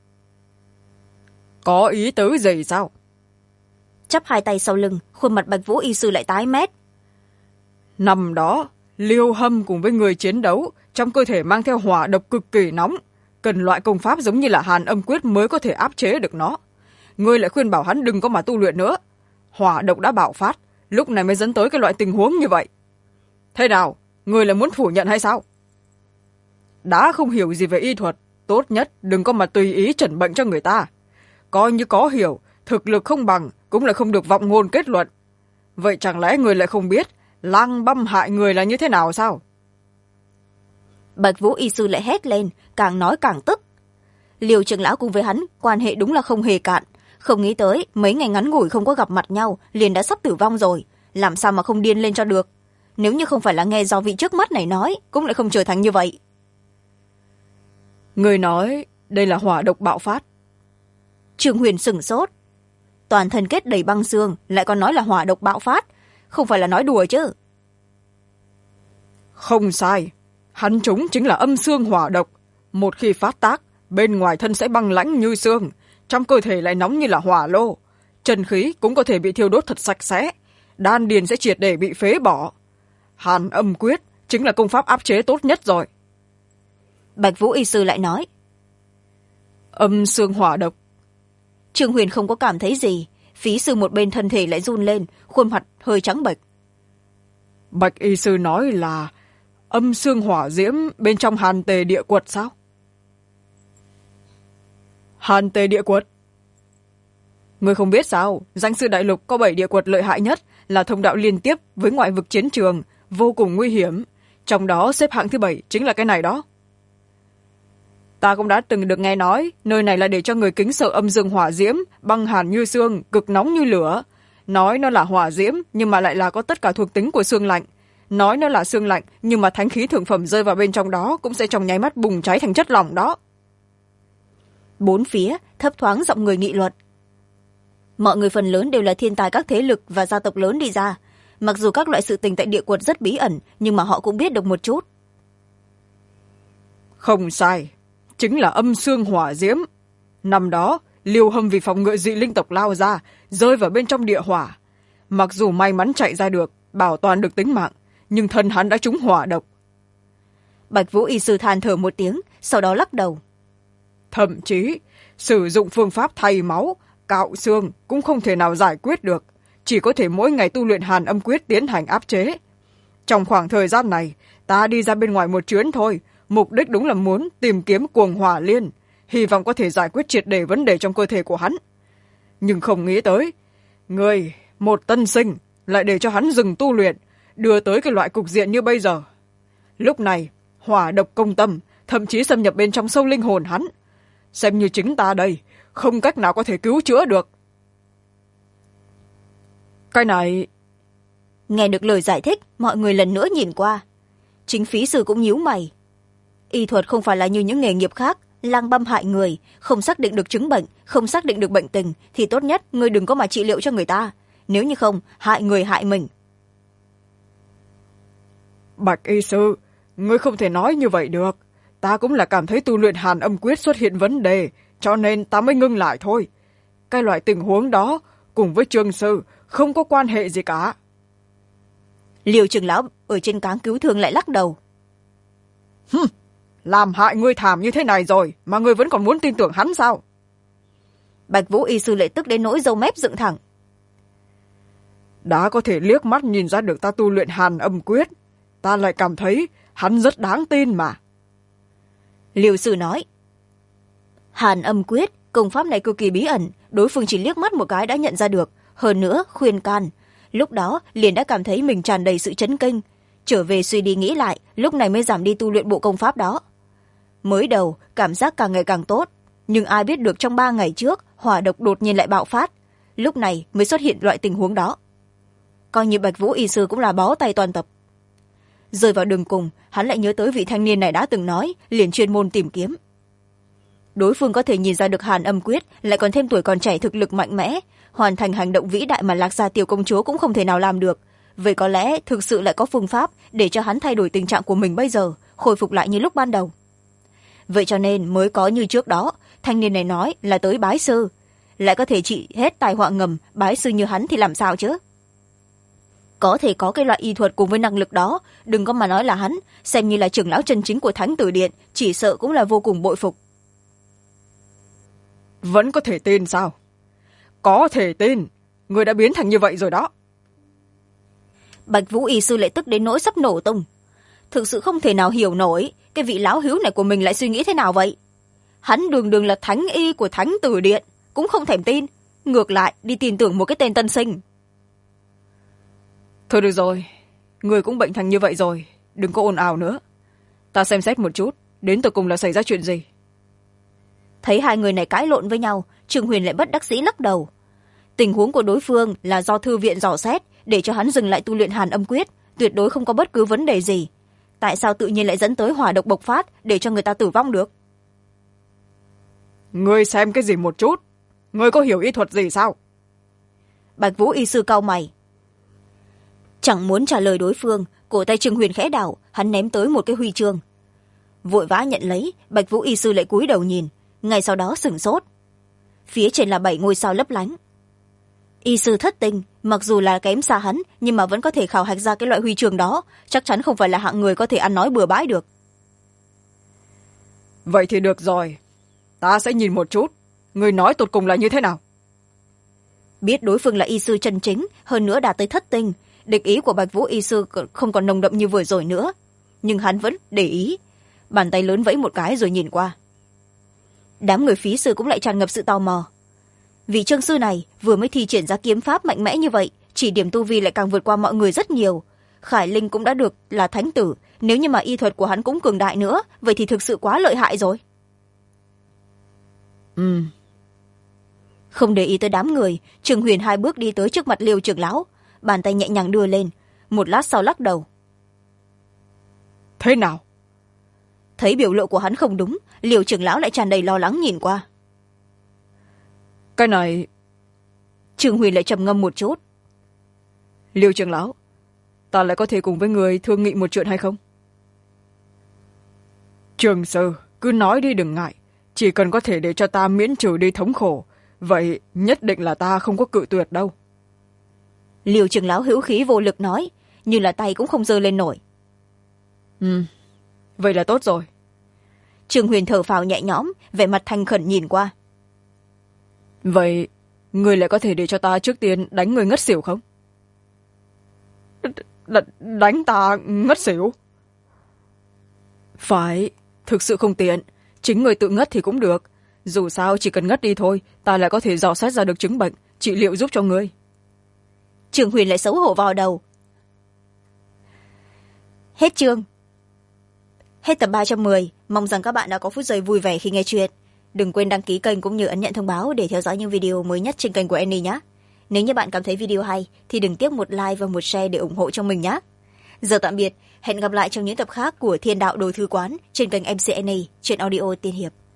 Có ý tứ gì sao? Chắp hai tay sau lưng, khuôn mặt Bạch Vũ y sư lại tái mét. Năm đó Liêu Hâm cùng với người chiến đấu, trong cơ thể mang theo hỏa độc cực kỳ nóng, cần loại công pháp giống như là Hàn Âm Quyết mới có thể áp chế được nó. Ngươi lại khuyên bảo hắn đừng có mà tu luyện nữa. Hỏa độc đã bạo phát, lúc này mới dẫn tới cái loại tình huống như vậy. Thế nào, ngươi lại muốn phủ nhận hay sao? Đã không hiểu gì về y thuật, tốt nhất đừng có mà tùy ý chẩn bệnh cho người ta. Coi như có hiểu, thực lực không bằng cũng là không được vọng ngôn kết luận. Vậy chẳng lẽ người lại không biết Lang Băm hại người là như thế nào sao? Bạch Vũ y sư lại hét lên, càng nói càng tức. Liêu trưởng lão cùng với hắn quan hệ đúng là không hề cạn, không nghĩ tới mấy ngày ngắn ngủi không có gặp mặt nhau liền đã sắp tử vong rồi, làm sao mà không điên lên cho được. Nếu như không phải là nghe do vị trước mắt này nói, cũng lại không trở thành như vậy. Người nói đây là hỏa độc bạo phát. Trương Huyền sửng sốt, toàn thân kết đầy băng xương lại còn nói là hỏa độc bạo phát, không phải là nói đùa chứ? Không sai, hắn chúng chính là âm xương hỏa độc. Một khi phát tác, bên ngoài thân sẽ băng lãnh như xương, trong cơ thể lại nóng như là hỏa lô, chân khí cũng có thể bị thiêu đốt thật sạch sẽ, đan điền sẽ triệt để bị phế bỏ. Hàn Âm Quyết chính là công pháp áp chế tốt nhất rồi. Bạch Vũ y sư lại nói. Âm xương hỏa độc. Trương Huyền không có cảm thấy gì, phí sư một bên thân thể lại run lên, khuôn mặt hơi trắng bệch. Bạch y sư nói là âm xương hỏa diễm bên trong Hàn Tề Địa Quật sao? Hàn Tề Địa Quật? Người không biết sao, danh sư đại lục có 7 địa quật lợi hại nhất, là thông đạo liên tiếp với ngoại vực chiến trường, vô cùng nguy hiểm. Trong đó xếp hạng thứ 7 chính là cái này đó. Ta cũng đã từng được nghe nói, nơi này là để cho người kính sợ âm dương hỏa diễm, băng hàn như xương, cực nóng như lửa. Nói nó là hỏa diễm, nhưng mà lại là có tất cả thuộc tính của xương lạnh. Nói nó là xương lạnh, nhưng mà thánh khí thượng phẩm rơi vào bên trong đó cũng sẽ trong nháy mắt bùng cháy thành chất lỏng đó. Bốn phía thấp thoáng giọng người nghị luận. Mọi người phần lớn đều là thiên tài các thế lực và gia tộc lớn đi ra. Mặc dù các loại sự tình tại địa quật rất bí ẩn, nhưng mà họ cũng biết được một chút. Không sai, chính là âm xương hỏa diễm. Năm đó, Liêu Hâm vì phòng ngự dị linh tộc lao ra, rơi vào bên trong địa hỏa. Mặc dù may mắn chạy ra được, bảo toàn được tính mạng, nhưng thân hắn đã trúng hỏa độc. Bạch Vũ y sư than thở một tiếng, sau đó lắc đầu. Thậm chí, sử dụng phương pháp thay máu, cạo xương cũng không thể nào giải quyết được, chỉ có thể mỗi ngày tu luyện Hàn Âm Quyết tiến hành áp chế. Trong khoảng thời gian này, ta đi ra bên ngoài một chuyến thôi, mục đích đúng là muốn tìm kiếm cuồng hỏa liên, hy vọng có thể giải quyết triệt để vấn đề trong cơ thể của hắn. Nhưng không nghĩ tới, người, một tân sinh, lại để cho hắn dừng tu luyện, đưa tới cái loại cục diện như bây giờ. Lúc này, hỏa độc công tâm, thậm chí xâm nhập bên trong sâu linh hồn hắn. Xem như chính ta đây, không cách nào có thể cứu chữa được. Cái này... Nghe được lời giải thích, mọi người lần nữa nhìn qua. Chính phí sư cũng nhíu mày. Y thuật không phải là như những nghề nghiệp khác, lang băm hại người, không xác định được chứng bệnh, không xác định được bệnh tình, thì tốt nhất ngươi đừng có mà trị liệu cho người ta. Nếu như không, hại người hại mình. Bạch y sư, ngươi không thể nói như vậy được. Ta cũng là cảm thấy tu luyện Hàn Âm Quyết xuất hiện vấn đề, cho nên ta mới ngưng lại thôi. Cái loại tình huống đó, cùng với Trương sư, không có quan hệ gì cả. Liêu trưởng lão ở trên cáng cứu thương lại lắc đầu. Làm hại ngươi thảm như thế này rồi, mà ngươi vẫn còn muốn tin tưởng hắn sao? Bạch Vũ y sư lại tức đến nỗi râu mép dựng thẳng. Đã có thể liếc mắt nhìn ra được ta tu luyện Hàn Âm Quyết, ta lại cảm thấy hắn rất đáng tin mà. Liêu sư nói. Hàn Âm Quyết, công pháp này cực kỳ bí ẩn, đối phương chỉ liếc mắt một cái đã nhận ra được, hơn nữa khuyên can. Lúc đó liền đã cảm thấy mình tràn đầy sự chấn kinh, trở về suy đi nghĩ lại, lúc này mới giảm đi tu luyện bộ công pháp đó. Mới đầu cảm giác càng ngày càng tốt, nhưng ai biết được trong 3 ngày trước hỏa độc đột nhiên lại bạo phát, lúc này mới xuất hiện loại tình huống đó. Coi như Bạch Vũ y sư cũng là bó tay toàn tập. Rơi vào đường cùng, hắn lại nhớ tới vị thanh niên này đã từng nói, liền chuyên môn tìm kiếm. đối phương có thể nhìn ra được Hàn Âm Quyết, lại còn thêm tuổi còn trẻ thực lực mạnh mẽ, hoàn thành hành động vĩ đại mà Lạc Gia tiểu công chúa cũng không thể nào làm được. Vậy có lẽ thực sự lại có phương pháp để cho hắn thay đổi tình trạng của mình bây giờ, khôi phục lại như lúc ban đầu. Vậy cho nên mới có như trước đó, thanh niên này nói là tới bái sư, lại có thể trị hết tai họa ngầm, bái sư như hắn thì làm sao chứ? Có thể có cái loại y thuật cùng với năng lực đó, đừng có mà nói là hắn, xem như là trưởng lão chân chính của Thánh Tử Điện, chỉ sợ cũng là vô cùng bội phục. Vẫn có thể tin sao? Có thể tin, người đã biến thành như vậy rồi đó. Bạch Vũ y sư lại tức đến nỗi sắp nổ tung. Thực sự không thể nào hiểu nổi cái vị lão hữu này của mình lại suy nghĩ thế nào vậy. Hắn đường đường là thánh y của Thánh Tử Điện, cũng không thèm tin, ngược lại đi tin tưởng một cái tên tân sinh. Thôi được rồi, người cũng bệnh thành như vậy rồi, đừng có ồn ào nữa. Ta xem xét một chút, đến tận cùng là xảy ra chuyện gì. Thấy hai người này cãi lộn với nhau, Trương Huyền lại bất đắc dĩ lắc đầu. Tình huống của đối phương là do thư viện dò xét để cho hắn dừng lại tu luyện Hàn Âm Quyết, tuyệt đối không có bất cứ vấn đề gì. Tại sao tự nhiên lại dẫn tới hỏa độc bộc phát để cho người ta tử vong được? Ngươi xem cái gì một chút, ngươi có hiểu y thuật gì sao? Bạch Vũ y sư cau mày. Chẳng muốn trả lời đối phương, cổ tay Trương Huyền khẽ đảo, hắn ném tới một cái huy chương. Vội vã nhận lấy, Bạch Vũ y sư lại cúi đầu nhìn, ngay sau đó sửng sốt. Phía trên là 7 ngôi sao lấp lánh. Y sư thất tinh, mặc dù là kém xa hắn, nhưng mà vẫn có thể khảo hạch ra cái loại huy chương đó, chắc chắn không phải là hạng người có thể ăn nói bừa bãi được. Vậy thì được rồi, ta sẽ nhìn một chút, người nói tột cùng là như thế nào. Biết đối phương là y sư chân chính, hơn nữa đạt tới thất tinh, địch ý của Bạch Vũ y sư không còn nồng đậm như vừa rồi nữa, nhưng hắn vẫn để ý, bàn tay lớn vẫy một cái rồi nhìn qua. Đám người phí sư cũng lại tràn ngập sự tò mò. Vị Trương sư này vừa mới thi triển ra kiếm pháp mạnh mẽ như vậy, chỉ điểm tu vi lại càng vượt qua mọi người rất nhiều. Khải Linh cũng đã được là thánh tử, nếu như mà y thuật của hắn cũng cường đại nữa, vậy thì thực sự quá lợi hại rồi. Không để ý tới đám người, Trương Huyền 2 bước đi tới trước mặt Liêu trưởng lão, bàn tay nhẹ nhàng đưa lên, một lát sau lắc đầu. Thế nào? Thấy biểu lộ của hắn không đúng, Liêu trưởng lão lại tràn đầy lo lắng nhìn qua. Cái này... Trương Huyền lại trầm ngâm một chút. Liêu trưởng lão, ta lại có thể cùng với người thương nghị một chuyện hay không? Trường sư, cứ nói đi đừng ngại, chỉ cần có thể để cho ta miễn trừ đi thống khổ, vậy nhất định là ta không có cự tuyệt đâu. Liêu trưởng lão hữu khí vô lực nói, nhưng là tay cũng không giơ lên nổi. Vậy là tốt rồi. Trương Huyền thở phào nhẹ nhõm, vẻ mặt thành khẩn nhìn qua. Vậy người lại có thể để cho ta trước tiên đánh người ngất xỉu không? Đánh ta ngất xỉu? Phải, thực sự không tiện, chính người tự ngất thì cũng được, dù sao chỉ cần ngất đi thôi, ta lại có thể dò xét ra được chứng bệnh, trị liệu giúp cho ngươi. Trương Huyền lại xấu hổ vào đầu. Hết chương. Hết tập 310, mong rằng các bạn đã có phút giây vui vẻ khi nghe chuyện. Đừng quên đăng ký kênh cũng như ấn nhận thông báo để theo dõi những video mới nhất trên kênh của Annie nhé. Nếu như bạn cảm thấy video hay thì đừng tiếc một like và một share để ủng hộ cho mình nhé. Giờ tạm biệt, hẹn gặp lại trong những tập khác của Thiên Đạo Đồ Thư Quán trên kênh MC Annie trên audio Tiên Hiệp.